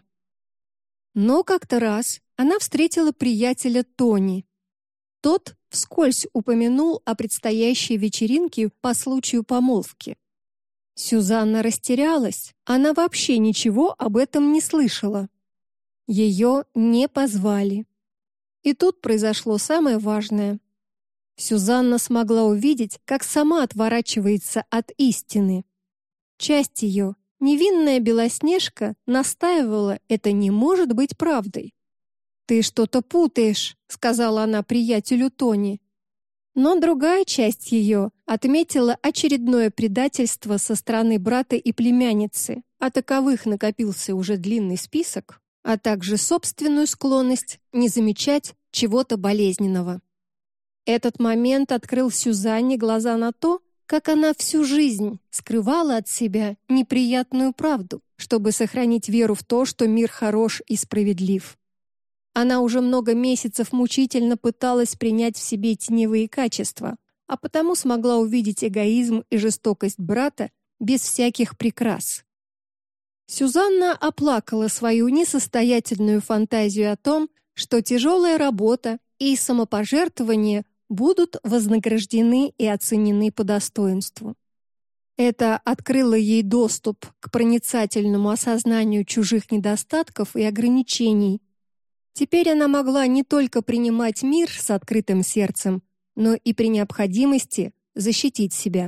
Но как-то раз она встретила приятеля Тони. Тот вскользь упомянул о предстоящей вечеринке по случаю помолвки. Сюзанна растерялась, она вообще ничего об этом не слышала. Ее не позвали. И тут произошло самое важное. Сюзанна смогла увидеть, как сама отворачивается от истины. Часть ее, невинная Белоснежка, настаивала, это не может быть правдой. «Ты что-то путаешь», — сказала она приятелю Тони. Но другая часть ее отметила очередное предательство со стороны брата и племянницы, а таковых накопился уже длинный список, а также собственную склонность не замечать чего-то болезненного. Этот момент открыл Сюзанне глаза на то, как она всю жизнь скрывала от себя неприятную правду, чтобы сохранить веру в то, что мир хорош и справедлив. Она уже много месяцев мучительно пыталась принять в себе теневые качества, а потому смогла увидеть эгоизм и жестокость брата без всяких прикрас. Сюзанна оплакала свою несостоятельную фантазию о том, что тяжелая работа и самопожертвование будут вознаграждены и оценены по достоинству. Это открыло ей доступ к проницательному осознанию чужих недостатков и ограничений. Теперь она могла не только принимать мир с открытым сердцем, но и при необходимости защитить себя.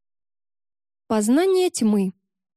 Познание тьмы.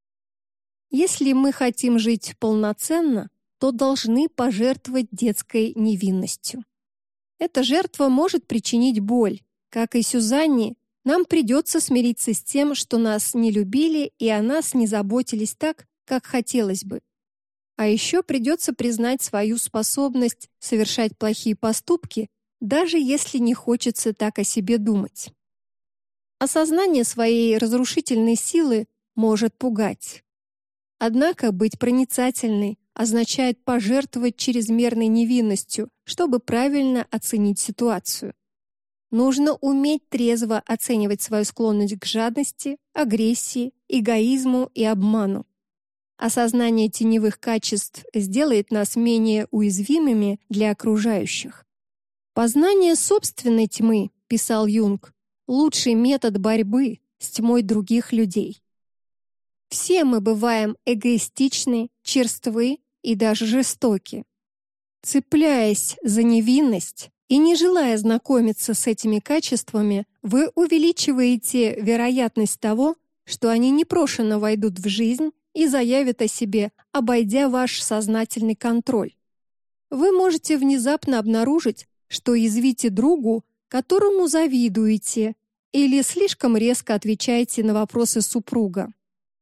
Если мы хотим жить полноценно, то должны пожертвовать детской невинностью. Эта жертва может причинить боль. Как и Сюзанне, нам придется смириться с тем, что нас не любили и о нас не заботились так, как хотелось бы. А еще придется признать свою способность совершать плохие поступки, даже если не хочется так о себе думать. Осознание своей разрушительной силы может пугать. Однако быть проницательной означает пожертвовать чрезмерной невинностью, чтобы правильно оценить ситуацию. Нужно уметь трезво оценивать свою склонность к жадности, агрессии, эгоизму и обману. Осознание теневых качеств сделает нас менее уязвимыми для окружающих. Познание собственной тьмы, писал Юнг, лучший метод борьбы с тьмой других людей. Все мы бываем эгоистичны, черствы и даже жестоки. Цепляясь за невинность и не желая знакомиться с этими качествами, вы увеличиваете вероятность того, что они непрошено войдут в жизнь и заявят о себе, обойдя ваш сознательный контроль. Вы можете внезапно обнаружить, что язвите другу, которому завидуете, или слишком резко отвечаете на вопросы супруга.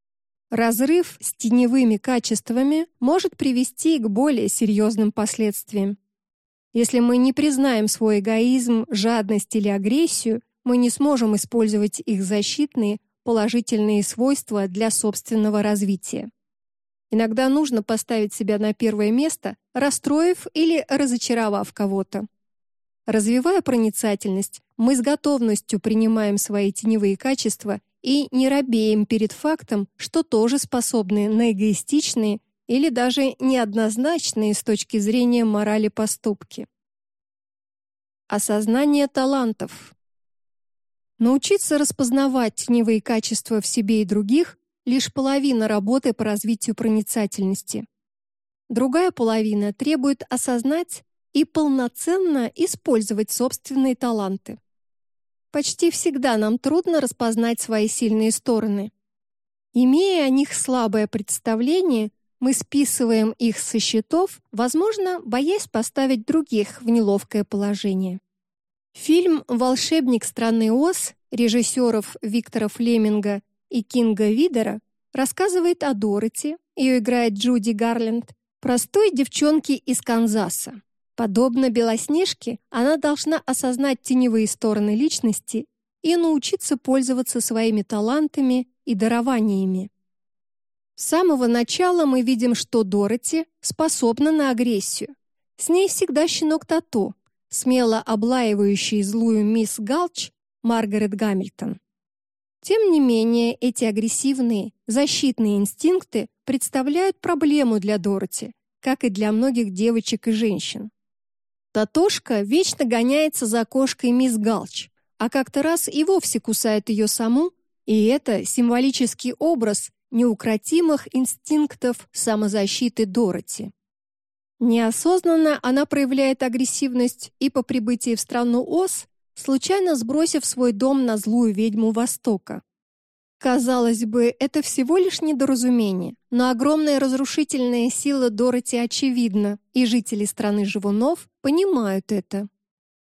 Разрыв с теневыми качествами может привести к более серьезным последствиям. Если мы не признаем свой эгоизм, жадность или агрессию, мы не сможем использовать их защитные, положительные свойства для собственного развития. Иногда нужно поставить себя на первое место, расстроив или разочаровав кого-то. Развивая проницательность, мы с готовностью принимаем свои теневые качества и не робеем перед фактом, что тоже способны на эгоистичные или даже неоднозначные с точки зрения морали поступки. Осознание талантов. Научиться распознавать теневые качества в себе и других — лишь половина работы по развитию проницательности. Другая половина требует осознать и полноценно использовать собственные таланты. Почти всегда нам трудно распознать свои сильные стороны. Имея о них слабое представление, мы списываем их со счетов, возможно, боясь поставить других в неловкое положение. Фильм «Волшебник страны Оз» режиссеров Виктора Флеминга и Кинга Видера рассказывает о Дороти, ее играет Джуди Гарленд, простой девчонке из Канзаса. Подобно Белоснежке, она должна осознать теневые стороны личности и научиться пользоваться своими талантами и дарованиями. С самого начала мы видим, что Дороти способна на агрессию. С ней всегда щенок Тото, смело облаивающий злую мисс Галч Маргарет Гамильтон. Тем не менее, эти агрессивные, защитные инстинкты представляют проблему для Дороти, как и для многих девочек и женщин. Тотошка вечно гоняется за кошкой мисс Галч, а как-то раз и вовсе кусает ее саму, и это символический образ неукротимых инстинктов самозащиты Дороти. Неосознанно она проявляет агрессивность и по прибытии в страну Оз, случайно сбросив свой дом на злую ведьму Востока. Казалось бы, это всего лишь недоразумение, но огромная разрушительная сила Дороти очевидна, и жители страны живунов понимают это.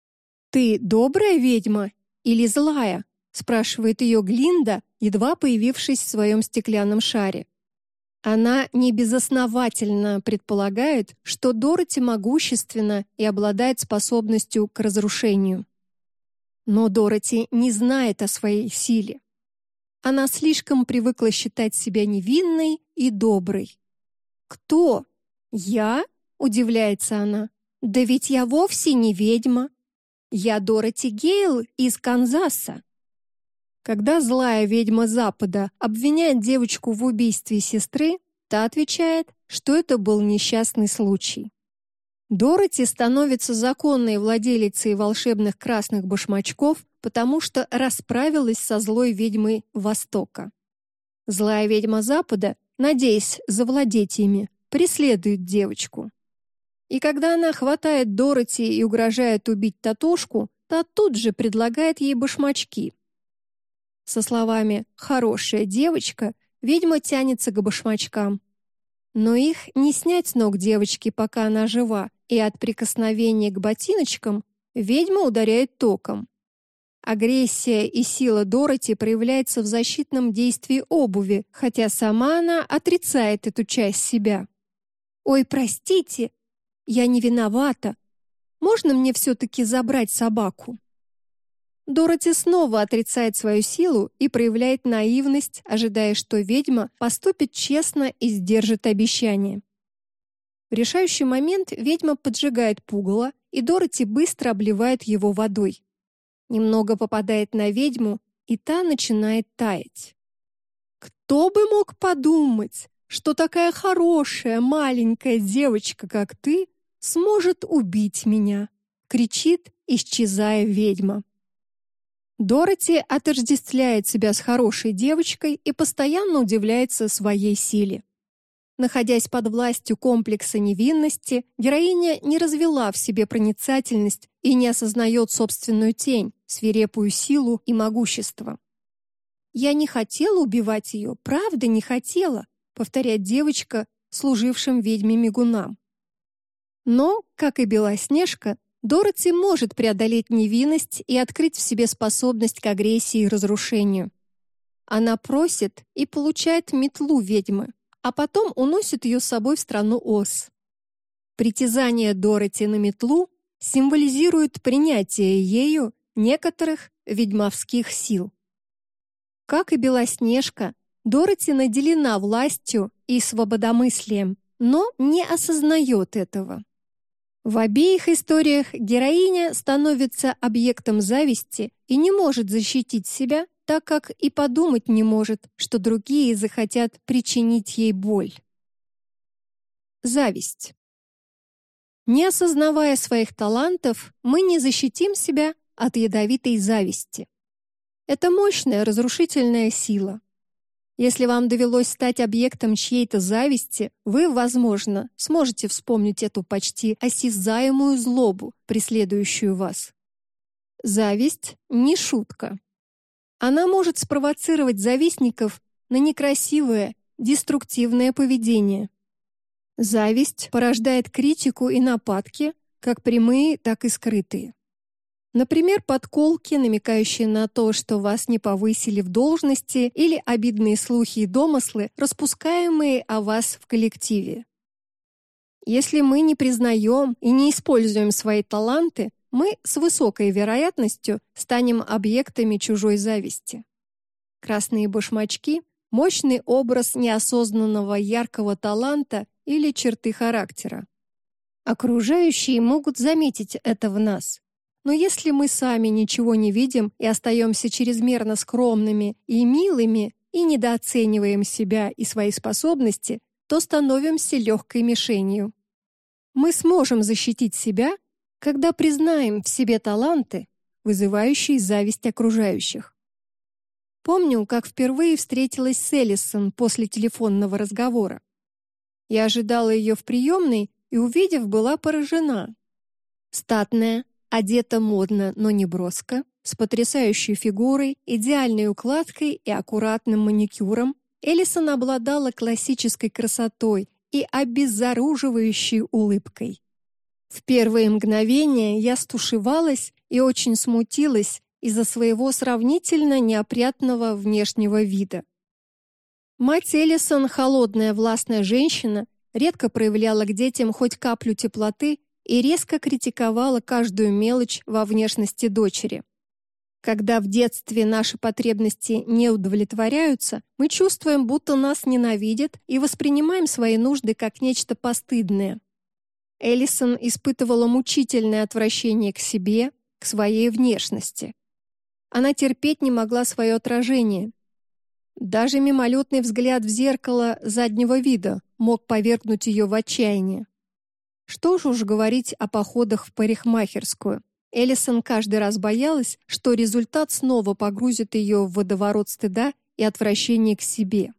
«Ты добрая ведьма или злая?» — спрашивает ее Глинда, едва появившись в своем стеклянном шаре. Она небезосновательно предполагает, что Дороти могущественна и обладает способностью к разрушению. Но Дороти не знает о своей силе. Она слишком привыкла считать себя невинной и доброй. «Кто? Я?» — удивляется она. «Да ведь я вовсе не ведьма. Я Дороти Гейл из Канзаса». Когда злая ведьма Запада обвиняет девочку в убийстве сестры, та отвечает, что это был несчастный случай. Дороти становится законной владелицей волшебных красных башмачков, потому что расправилась со злой ведьмой Востока. Злая ведьма Запада, надеясь завладеть ими, преследует девочку. И когда она хватает Дороти и угрожает убить Тотошку, та тут же предлагает ей башмачки. Со словами «хорошая девочка» ведьма тянется к башмачкам. Но их не снять с ног девочки, пока она жива, и от прикосновения к ботиночкам ведьма ударяет током. Агрессия и сила Дороти проявляется в защитном действии обуви, хотя сама она отрицает эту часть себя. «Ой, простите, я не виновата. Можно мне все-таки забрать собаку?» Дороти снова отрицает свою силу и проявляет наивность, ожидая, что ведьма поступит честно и сдержит обещание. В решающий момент ведьма поджигает пугало, и Дороти быстро обливает его водой. Немного попадает на ведьму, и та начинает таять. «Кто бы мог подумать, что такая хорошая маленькая девочка, как ты, сможет убить меня?» — кричит, исчезая ведьма. Дороти отождествляет себя с хорошей девочкой и постоянно удивляется своей силе. Находясь под властью комплекса невинности, героиня не развила в себе проницательность и не осознает собственную тень, свирепую силу и могущество. «Я не хотела убивать ее, правда не хотела», повторяет девочка, служившим ведьме-мигунам. Но, как и Белоснежка, Дороти может преодолеть невинность и открыть в себе способность к агрессии и разрушению. Она просит и получает метлу ведьмы, а потом уносит ее с собой в страну Оз. Притязание Дороти на метлу символизирует принятие ею некоторых ведьмовских сил. Как и Белоснежка, Дороти наделена властью и свободомыслием, но не осознает этого. В обеих историях героиня становится объектом зависти и не может защитить себя, так как и подумать не может, что другие захотят причинить ей боль. Зависть. Не осознавая своих талантов, мы не защитим себя от ядовитой зависти. Это мощная разрушительная сила. Если вам довелось стать объектом чьей-то зависти, вы, возможно, сможете вспомнить эту почти осязаемую злобу, преследующую вас. Зависть — не шутка. Она может спровоцировать завистников на некрасивое, деструктивное поведение. Зависть порождает критику и нападки, как прямые, так и скрытые. Например, подколки, намекающие на то, что вас не повысили в должности, или обидные слухи и домыслы, распускаемые о вас в коллективе. Если мы не признаем и не используем свои таланты, мы с высокой вероятностью станем объектами чужой зависти. Красные башмачки — мощный образ неосознанного яркого таланта или черты характера. Окружающие могут заметить это в нас. Но если мы сами ничего не видим и остаемся чрезмерно скромными и милыми и недооцениваем себя и свои способности, то становимся легкой мишенью. Мы сможем защитить себя, когда признаем в себе таланты, вызывающие зависть окружающих. Помню, как впервые встретилась с Элисон после телефонного разговора. Я ожидала ее в приемной и, увидев, была поражена. Статная, одета модно, но не броско, с потрясающей фигурой, идеальной укладкой и аккуратным маникюром, Элисон обладала классической красотой и обезоруживающей улыбкой. В первые мгновения я стушевалась и очень смутилась из-за своего сравнительно неопрятного внешнего вида. Мать Элисон, холодная властная женщина, редко проявляла к детям хоть каплю теплоты и резко критиковала каждую мелочь во внешности дочери. Когда в детстве наши потребности не удовлетворяются, мы чувствуем, будто нас ненавидят, и воспринимаем свои нужды как нечто постыдное. Элисон испытывала мучительное отвращение к себе, к своей внешности. Она терпеть не могла свое отражение. Даже мимолетный взгляд в зеркало заднего вида мог повергнуть ее в отчаяние. Что ж уж говорить о походах в парикмахерскую. Элисон каждый раз боялась, что результат снова погрузит ее в водоворот стыда и отвращения к себе.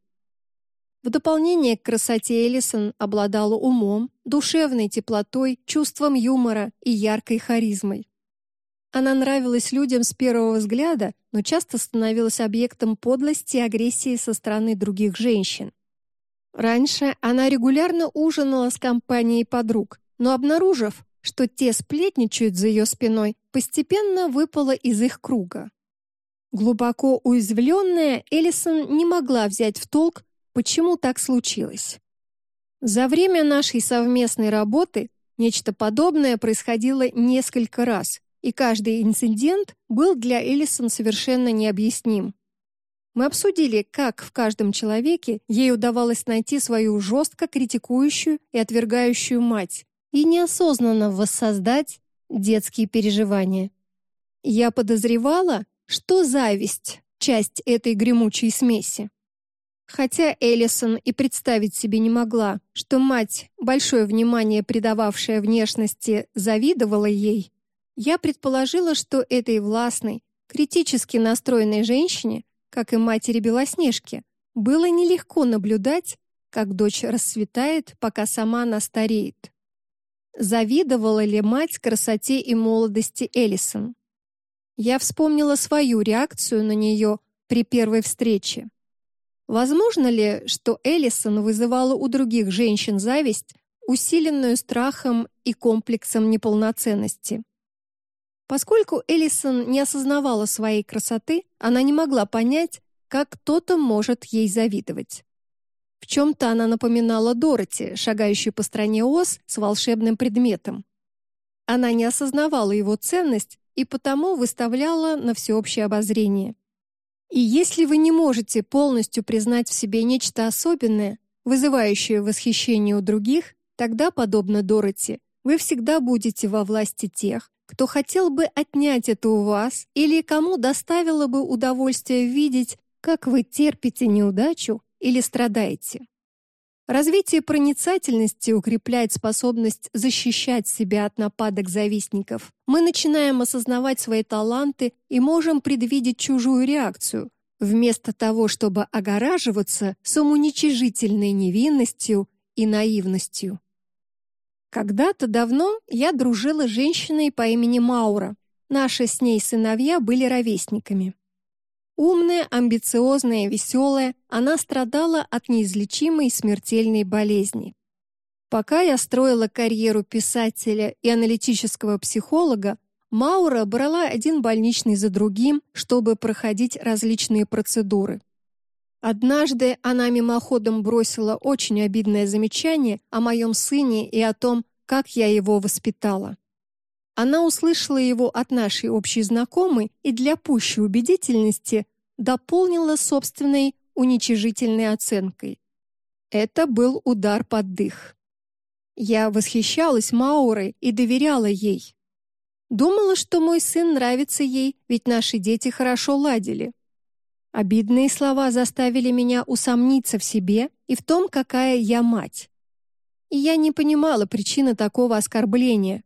В дополнение к красоте Элисон обладала умом, душевной теплотой, чувством юмора и яркой харизмой. Она нравилась людям с первого взгляда, но часто становилась объектом подлости и агрессии со стороны других женщин. Раньше она регулярно ужинала с компанией подруг, но, обнаружив, что те сплетничают за ее спиной, постепенно выпала из их круга. Глубоко уязвленная, Элисон не могла взять в толк, почему так случилось. За время нашей совместной работы нечто подобное происходило несколько раз, и каждый инцидент был для Элисон совершенно необъясним. Мы обсудили, как в каждом человеке ей удавалось найти свою жестко критикующую и отвергающую мать и неосознанно воссоздать детские переживания. Я подозревала, что зависть — часть этой гремучей смеси. Хотя Элисон и представить себе не могла, что мать, большое внимание придававшая внешности, завидовала ей, я предположила, что этой властной, критически настроенной женщине, как и матери Белоснежки, было нелегко наблюдать, как дочь расцветает, пока сама она стареет. Завидовала ли мать красоте и молодости Элисон? Я вспомнила свою реакцию на нее при первой встрече. Возможно ли, что Элисон вызывала у других женщин зависть, усиленную страхом и комплексом неполноценности? Поскольку Элисон не осознавала своей красоты, она не могла понять, как кто-то может ей завидовать. В чем-то она напоминала Дороти, шагающую по стране Оз с волшебным предметом. Она не осознавала его ценность и потому выставляла на всеобщее обозрение. И если вы не можете полностью признать в себе нечто особенное, вызывающее восхищение у других, тогда, подобно Дороти, вы всегда будете во власти тех, кто хотел бы отнять это у вас или кому доставило бы удовольствие видеть, как вы терпите неудачу или страдаете. Развитие проницательности укрепляет способность защищать себя от нападок завистников. Мы начинаем осознавать свои таланты и можем предвидеть чужую реакцию, вместо того, чтобы огораживаться самоуничижительной невинностью и наивностью. Когда-то давно я дружила с женщиной по имени Маура. Наши с ней сыновья были ровесниками. Умная, амбициозная, веселая, она страдала от неизлечимой смертельной болезни. Пока я строила карьеру писателя и аналитического психолога, Маура брала один больничный за другим, чтобы проходить различные процедуры. Однажды она мимоходом бросила очень обидное замечание о моем сыне и о том, как я его воспитала. Она услышала его от нашей общей знакомой и для пущей убедительности дополнила собственной уничижительной оценкой. Это был удар под дых. Я восхищалась Маурой и доверяла ей. Думала, что мой сын нравится ей, ведь наши дети хорошо ладили. Обидные слова заставили меня усомниться в себе и в том, какая я мать. И я не понимала причины такого оскорбления.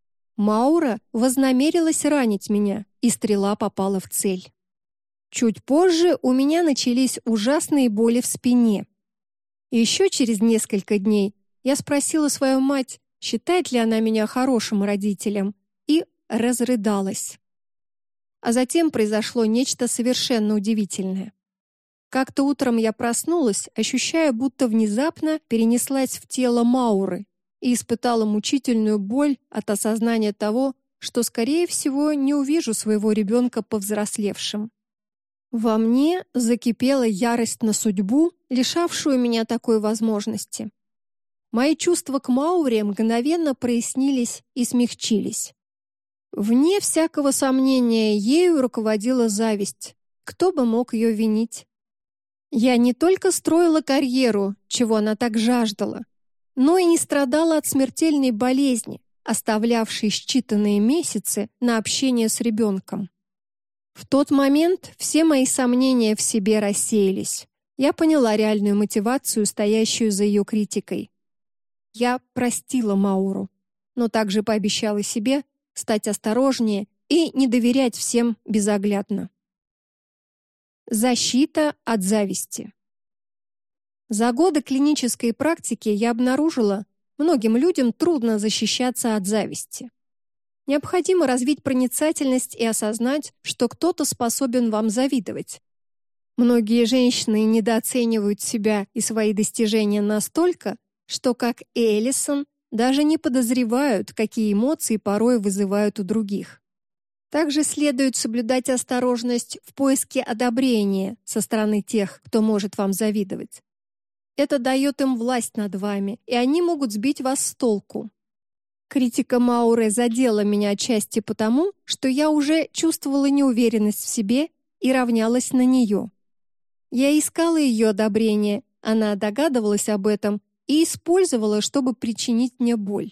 Маура вознамерилась ранить меня, и стрела попала в цель. Чуть позже у меня начались ужасные боли в спине. Еще через несколько дней я спросила свою мать, считает ли она меня хорошим родителем, и разрыдалась. А затем произошло нечто совершенно удивительное. Как-то утром я проснулась, ощущая, будто внезапно перенеслась в тело Мауры и испытала мучительную боль от осознания того, что, скорее всего, не увижу своего ребенка повзрослевшим. Во мне закипела ярость на судьбу, лишавшую меня такой возможности. Мои чувства к Мауре мгновенно прояснились и смягчились. Вне всякого сомнения, ею руководила зависть. Кто бы мог ее винить? Я не только строила карьеру, чего она так жаждала, но и не страдала от смертельной болезни, оставлявшей считанные месяцы на общение с ребенком. В тот момент все мои сомнения в себе рассеялись. Я поняла реальную мотивацию, стоящую за ее критикой. Я простила Мауру, но также пообещала себе стать осторожнее и не доверять всем безоглядно. Защита от зависти. За годы клинической практики я обнаружила, многим людям трудно защищаться от зависти. Необходимо развить проницательность и осознать, что кто-то способен вам завидовать. Многие женщины недооценивают себя и свои достижения настолько, что, как Эллисон, даже не подозревают, какие эмоции порой вызывают у других. Также следует соблюдать осторожность в поиске одобрения со стороны тех, кто может вам завидовать. Это дает им власть над вами, и они могут сбить вас с толку. Критика Мауры задела меня отчасти потому, что я уже чувствовала неуверенность в себе и равнялась на нее. Я искала ее одобрения, она догадывалась об этом и использовала, чтобы причинить мне боль.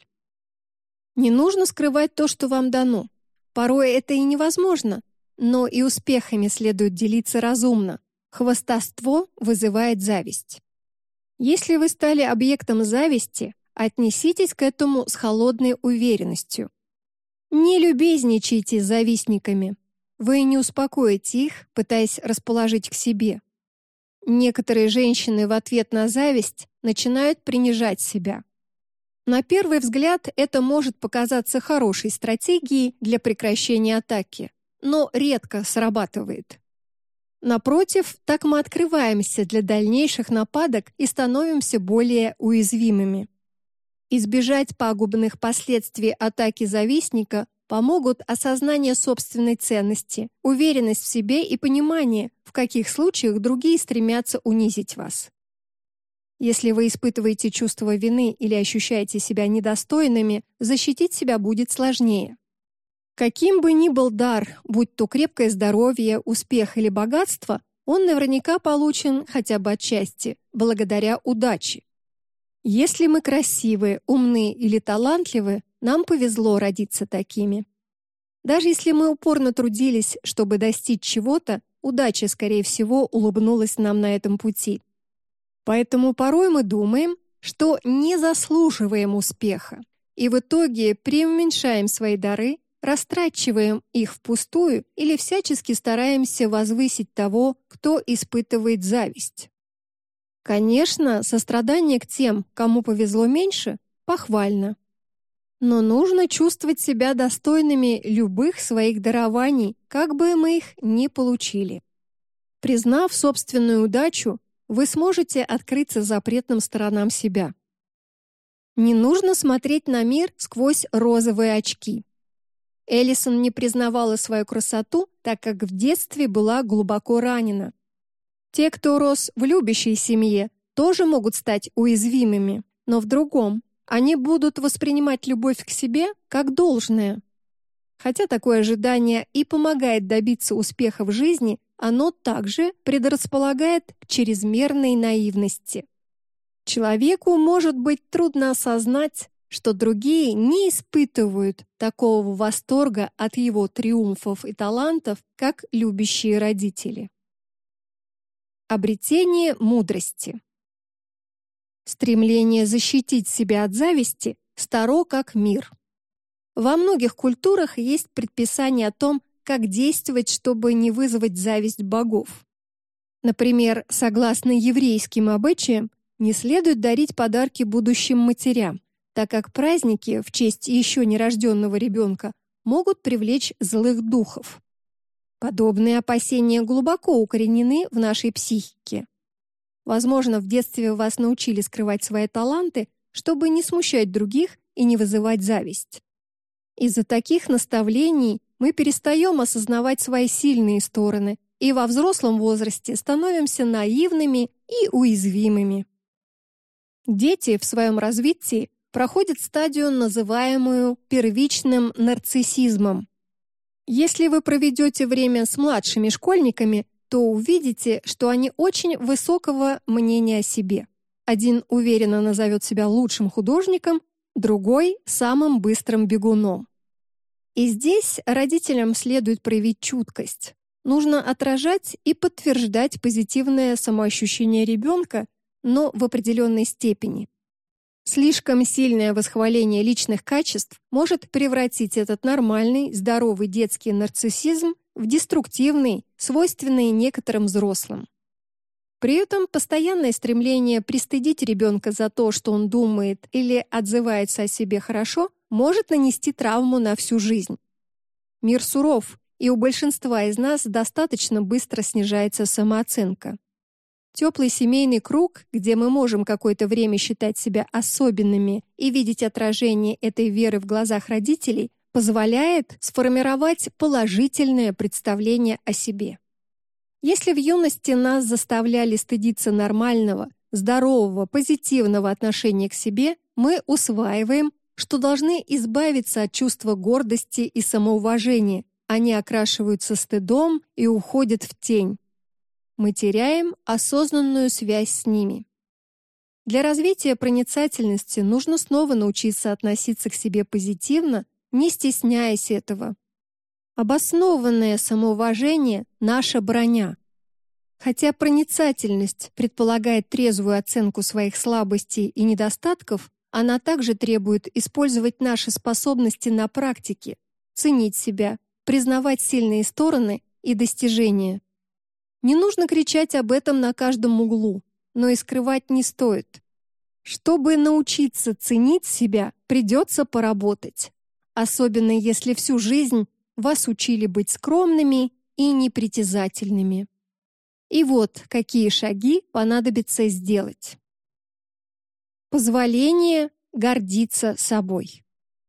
Не нужно скрывать то, что вам дано. Порой это и невозможно, но и успехами следует делиться разумно. Хвастовство вызывает зависть. Если вы стали объектом зависти, отнеситесь к этому с холодной уверенностью. Не любезничайте с завистниками. Вы не успокоите их, пытаясь расположить к себе. Некоторые женщины в ответ на зависть начинают принижать себя. На первый взгляд это может показаться хорошей стратегией для прекращения атаки, но редко срабатывает. Напротив, так мы открываемся для дальнейших нападок и становимся более уязвимыми. Избежать пагубных последствий атаки завистника помогут осознание собственной ценности, уверенность в себе и понимание, в каких случаях другие стремятся унизить вас. Если вы испытываете чувство вины или ощущаете себя недостойными, защитить себя будет сложнее. Каким бы ни был дар, будь то крепкое здоровье, успех или богатство, он наверняка получен хотя бы отчасти, благодаря удаче. Если мы красивы, умны или талантливы, нам повезло родиться такими. Даже если мы упорно трудились, чтобы достичь чего-то, удача, скорее всего, улыбнулась нам на этом пути. Поэтому порой мы думаем, что не заслуживаем успеха, и в итоге преуменьшаем свои дары, растрачиваем их впустую или всячески стараемся возвысить того, кто испытывает зависть. Конечно, сострадание к тем, кому повезло меньше, похвально. Но нужно чувствовать себя достойными любых своих дарований, как бы мы их ни получили. Признав собственную удачу, вы сможете открыться запретным сторонам себя. Не нужно смотреть на мир сквозь розовые очки. Эллисон не признавала свою красоту, так как в детстве была глубоко ранена. Те, кто рос в любящей семье, тоже могут стать уязвимыми, но в другом. Они будут воспринимать любовь к себе как должное. Хотя такое ожидание и помогает добиться успеха в жизни, оно также предрасполагает к чрезмерной наивности. Человеку может быть трудно осознать, что другие не испытывают такого восторга от его триумфов и талантов, как любящие родители. Обретение мудрости. Стремление защитить себя от зависти старо как мир. Во многих культурах есть предписание о том, как действовать, чтобы не вызвать зависть богов. Например, согласно еврейским обычаям, не следует дарить подарки будущим матерям, так как праздники в честь еще нерожденного ребенка могут привлечь злых духов. Подобные опасения глубоко укоренены в нашей психике. Возможно, в детстве вас научили скрывать свои таланты, чтобы не смущать других и не вызывать зависть. Из-за таких наставлений мы перестаем осознавать свои сильные стороны и во взрослом возрасте становимся наивными и уязвимыми. Дети в своем развитии проходят стадию, называемую первичным нарциссизмом. Если вы проведете время с младшими школьниками, то увидите, что они очень высокого мнения о себе. Один уверенно назовет себя лучшим художником, другой — самым быстрым бегуном. И здесь родителям следует проявить чуткость. Нужно отражать и подтверждать позитивное самоощущение ребенка, но в определенной степени. Слишком сильное восхваление личных качеств может превратить этот нормальный, здоровый детский нарциссизм в деструктивный, свойственный некоторым взрослым. При этом постоянное стремление пристыдить ребенка за то, что он думает или отзывается о себе хорошо, может нанести травму на всю жизнь. Мир суров, и у большинства из нас достаточно быстро снижается самооценка. Теплый семейный круг, где мы можем какое-то время считать себя особенными и видеть отражение этой веры в глазах родителей, позволяет сформировать положительное представление о себе. Если в юности нас заставляли стыдиться нормального, здорового, позитивного отношения к себе, мы усваиваем, что должны избавиться от чувства гордости и самоуважения. Они окрашиваются стыдом и уходят в тень. Мы теряем осознанную связь с ними. Для развития проницательности нужно снова научиться относиться к себе позитивно, не стесняясь этого. Обоснованное самоуважение — наша броня. Хотя проницательность предполагает трезвую оценку своих слабостей и недостатков, она также требует использовать наши способности на практике, ценить себя, признавать сильные стороны и достижения. Не нужно кричать об этом на каждом углу, но и скрывать не стоит. Чтобы научиться ценить себя, придется поработать. Особенно если всю жизнь вас учили быть скромными и непритязательными. И вот какие шаги понадобится сделать. Позволение гордиться собой.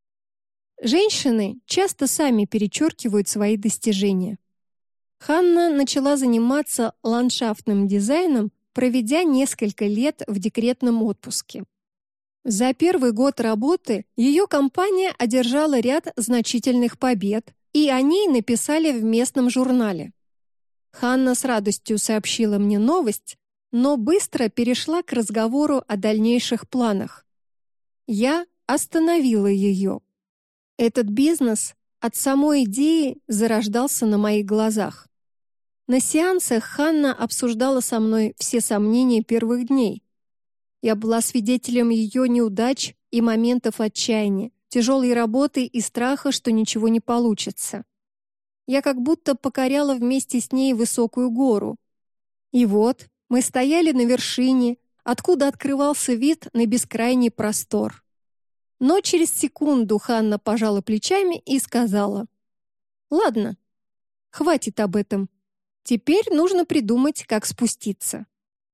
Женщины часто сами перечеркивают свои достижения. Ханна начала заниматься ландшафтным дизайном, проведя несколько лет в декретном отпуске. За первый год работы ее компания одержала ряд значительных побед, и о ней написали в местном журнале. Ханна с радостью сообщила мне новость, но быстро перешла к разговору о дальнейших планах. Я остановила ее. Этот бизнес от самой идеи зарождался на моих глазах. На сеансах Ханна обсуждала со мной все сомнения первых дней. Я была свидетелем ее неудач и моментов отчаяния, тяжелой работы и страха, что ничего не получится. Я как будто покоряла вместе с ней высокую гору. И вот мы стояли на вершине, откуда открывался вид на бескрайний простор. Но через секунду Ханна пожала плечами и сказала: «Ладно, хватит об этом. Теперь нужно придумать, как спуститься».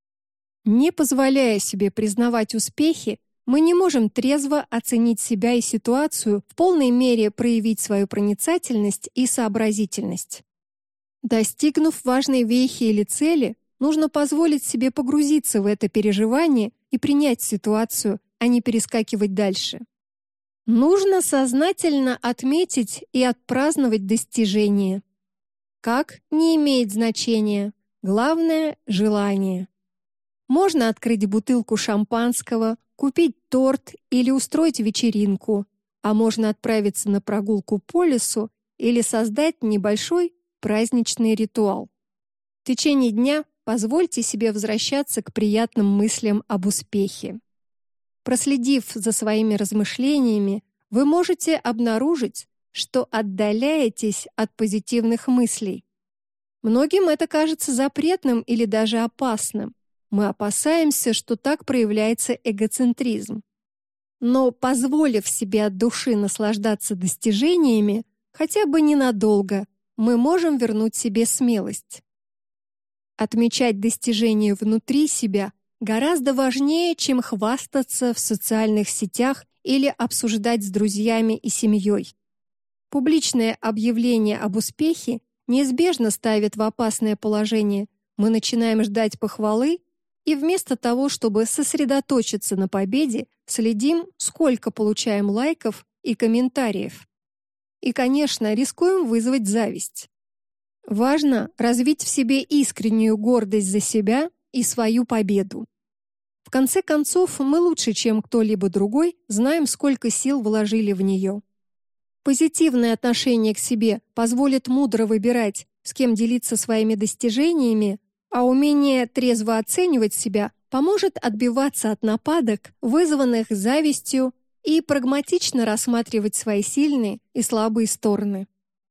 Не позволяя себе признавать успехи, мы не можем трезво оценить себя и ситуацию, в полной мере проявить свою проницательность и сообразительность. Достигнув важной вехи или цели, нужно позволить себе погрузиться в это переживание и принять ситуацию, а не перескакивать дальше. Нужно сознательно отметить и отпраздновать достижение. Как — не имеет значения. Главное — желание. Можно открыть бутылку шампанского, купить торт или устроить вечеринку, а можно отправиться на прогулку по лесу или создать небольшой праздничный ритуал. В течение дня позвольте себе возвращаться к приятным мыслям об успехе. Проследив за своими размышлениями, вы можете обнаружить, что отдаляетесь от позитивных мыслей. Многим это кажется запретным или даже опасным. Мы опасаемся, что так проявляется эгоцентризм. Но, позволив себе от души наслаждаться достижениями, хотя бы ненадолго, мы можем вернуть себе смелость. Отмечать достижения внутри себя гораздо важнее, чем хвастаться в социальных сетях или обсуждать с друзьями и семьей. Публичное объявление об успехе неизбежно ставит в опасное положение. Мы начинаем ждать похвалы, и вместо того, чтобы сосредоточиться на победе, следим, сколько получаем лайков и комментариев. И, конечно, рискуем вызвать зависть. Важно развить в себе искреннюю гордость за себя и свою победу. В конце концов, мы лучше, чем кто-либо другой, знаем, сколько сил вложили в нее. Позитивное отношение к себе позволит мудро выбирать, с кем делиться своими достижениями, а умение трезво оценивать себя поможет отбиваться от нападок, вызванных завистью, и прагматично рассматривать свои сильные и слабые стороны.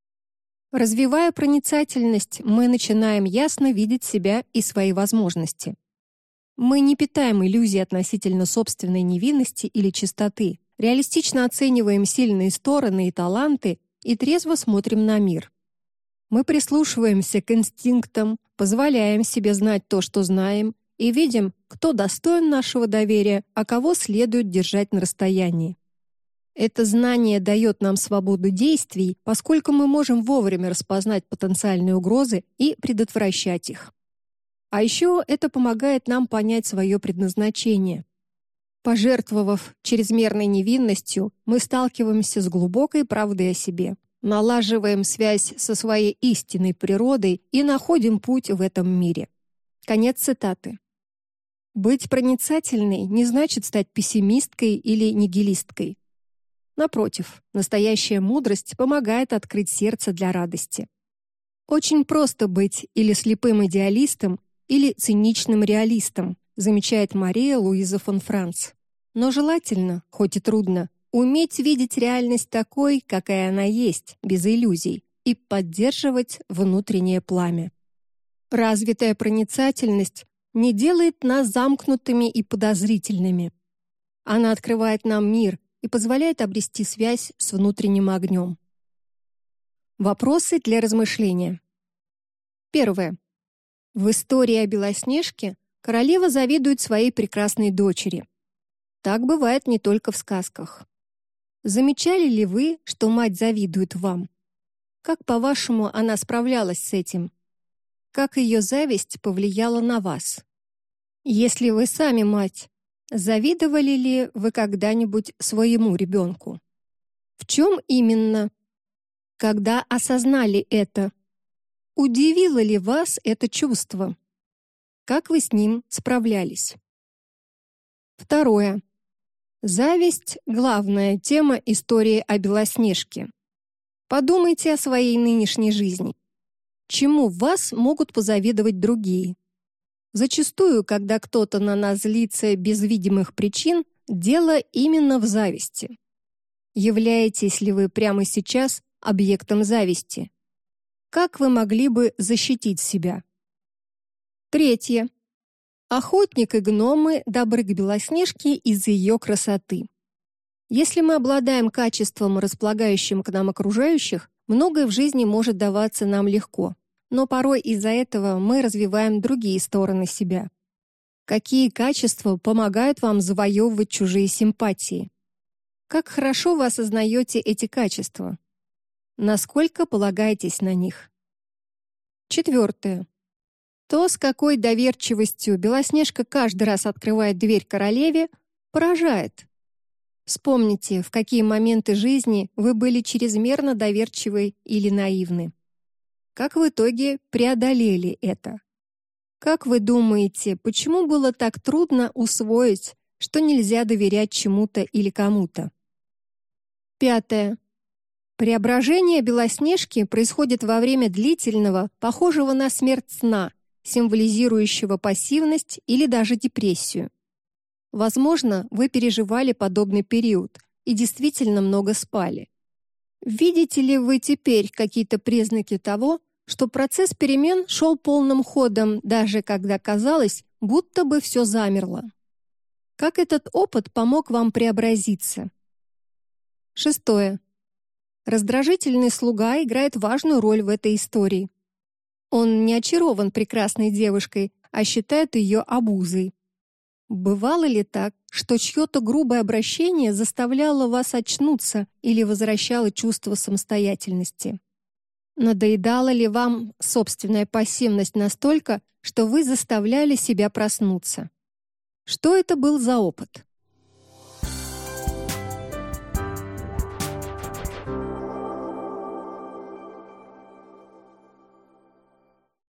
Развивая проницательность, мы начинаем ясно видеть себя и свои возможности. Мы не питаем иллюзий относительно собственной невинности или чистоты, реалистично оцениваем сильные стороны и таланты и трезво смотрим на мир. Мы прислушиваемся к инстинктам, позволяем себе знать то, что знаем, и видим, кто достоин нашего доверия, а кого следует держать на расстоянии. Это знание дает нам свободу действий, поскольку мы можем вовремя распознать потенциальные угрозы и предотвращать их. А еще это помогает нам понять свое предназначение. Пожертвовав чрезмерной невинностью, мы сталкиваемся с глубокой правдой о себе, налаживаем связь со своей истинной природой и находим путь в этом мире. Конец цитаты. Быть проницательной не значит стать пессимисткой или нигилисткой. Напротив, настоящая мудрость помогает открыть сердце для радости. Очень просто быть или слепым идеалистом, или циничным реалистом, замечает Мария Луиза фон Франц. Но желательно, хоть и трудно, уметь видеть реальность такой, какая она есть, без иллюзий, и поддерживать внутреннее пламя. Развитая проницательность не делает нас замкнутыми и подозрительными. Она открывает нам мир и позволяет обрести связь с внутренним огнем. Вопросы для размышления. Первое. В истории о Белоснежке королева завидует своей прекрасной дочери. Так бывает не только в сказках. Замечали ли вы, что мать завидует вам? Как, по-вашему, она справлялась с этим? Как ее зависть повлияла на вас? Если вы сами мать, завидовали ли вы когда-нибудь своему ребенку? В чем именно? Когда осознали это? Удивило ли вас это чувство? Как вы с ним справлялись? Второе. Зависть — главная тема истории о Белоснежке. Подумайте о своей нынешней жизни. Чему в вас могут позавидовать другие? Зачастую, когда кто-то на нас злится без видимых причин, дело именно в зависти. Являетесь ли вы прямо сейчас объектом зависти? Как вы могли бы защитить себя? Третье. Охотник и гномы добры к Белоснежке из-за ее красоты. Если мы обладаем качеством, располагающим к нам окружающих, многое в жизни может даваться нам легко, но порой из-за этого мы развиваем другие стороны себя. Какие качества помогают вам завоевывать чужие симпатии? Как хорошо вы осознаете эти качества? Насколько полагаетесь на них? Четвертое. То, с какой доверчивостью Белоснежка каждый раз открывает дверь королеве, поражает. Вспомните, в какие моменты жизни вы были чрезмерно доверчивы или наивны. Как в итоге преодолели это? Как вы думаете, почему было так трудно усвоить, что нельзя доверять чему-то или кому-то? Пятое. Преображение Белоснежки происходит во время длительного, похожего на смерть сна, символизирующего пассивность или даже депрессию. Возможно, вы переживали подобный период и действительно много спали. Видите ли вы теперь какие-то признаки того, что процесс перемен шел полным ходом, даже когда казалось, будто бы все замерло? Как этот опыт помог вам преобразиться? Шестое. Раздражительный слуга играет важную роль в этой истории. Он не очарован прекрасной девушкой, а считает ее обузой. Бывало ли так, что чье-то грубое обращение заставляло вас очнуться или возвращало чувство самостоятельности? Надоедала ли вам собственная пассивность настолько, что вы заставляли себя проснуться? Что это был за опыт?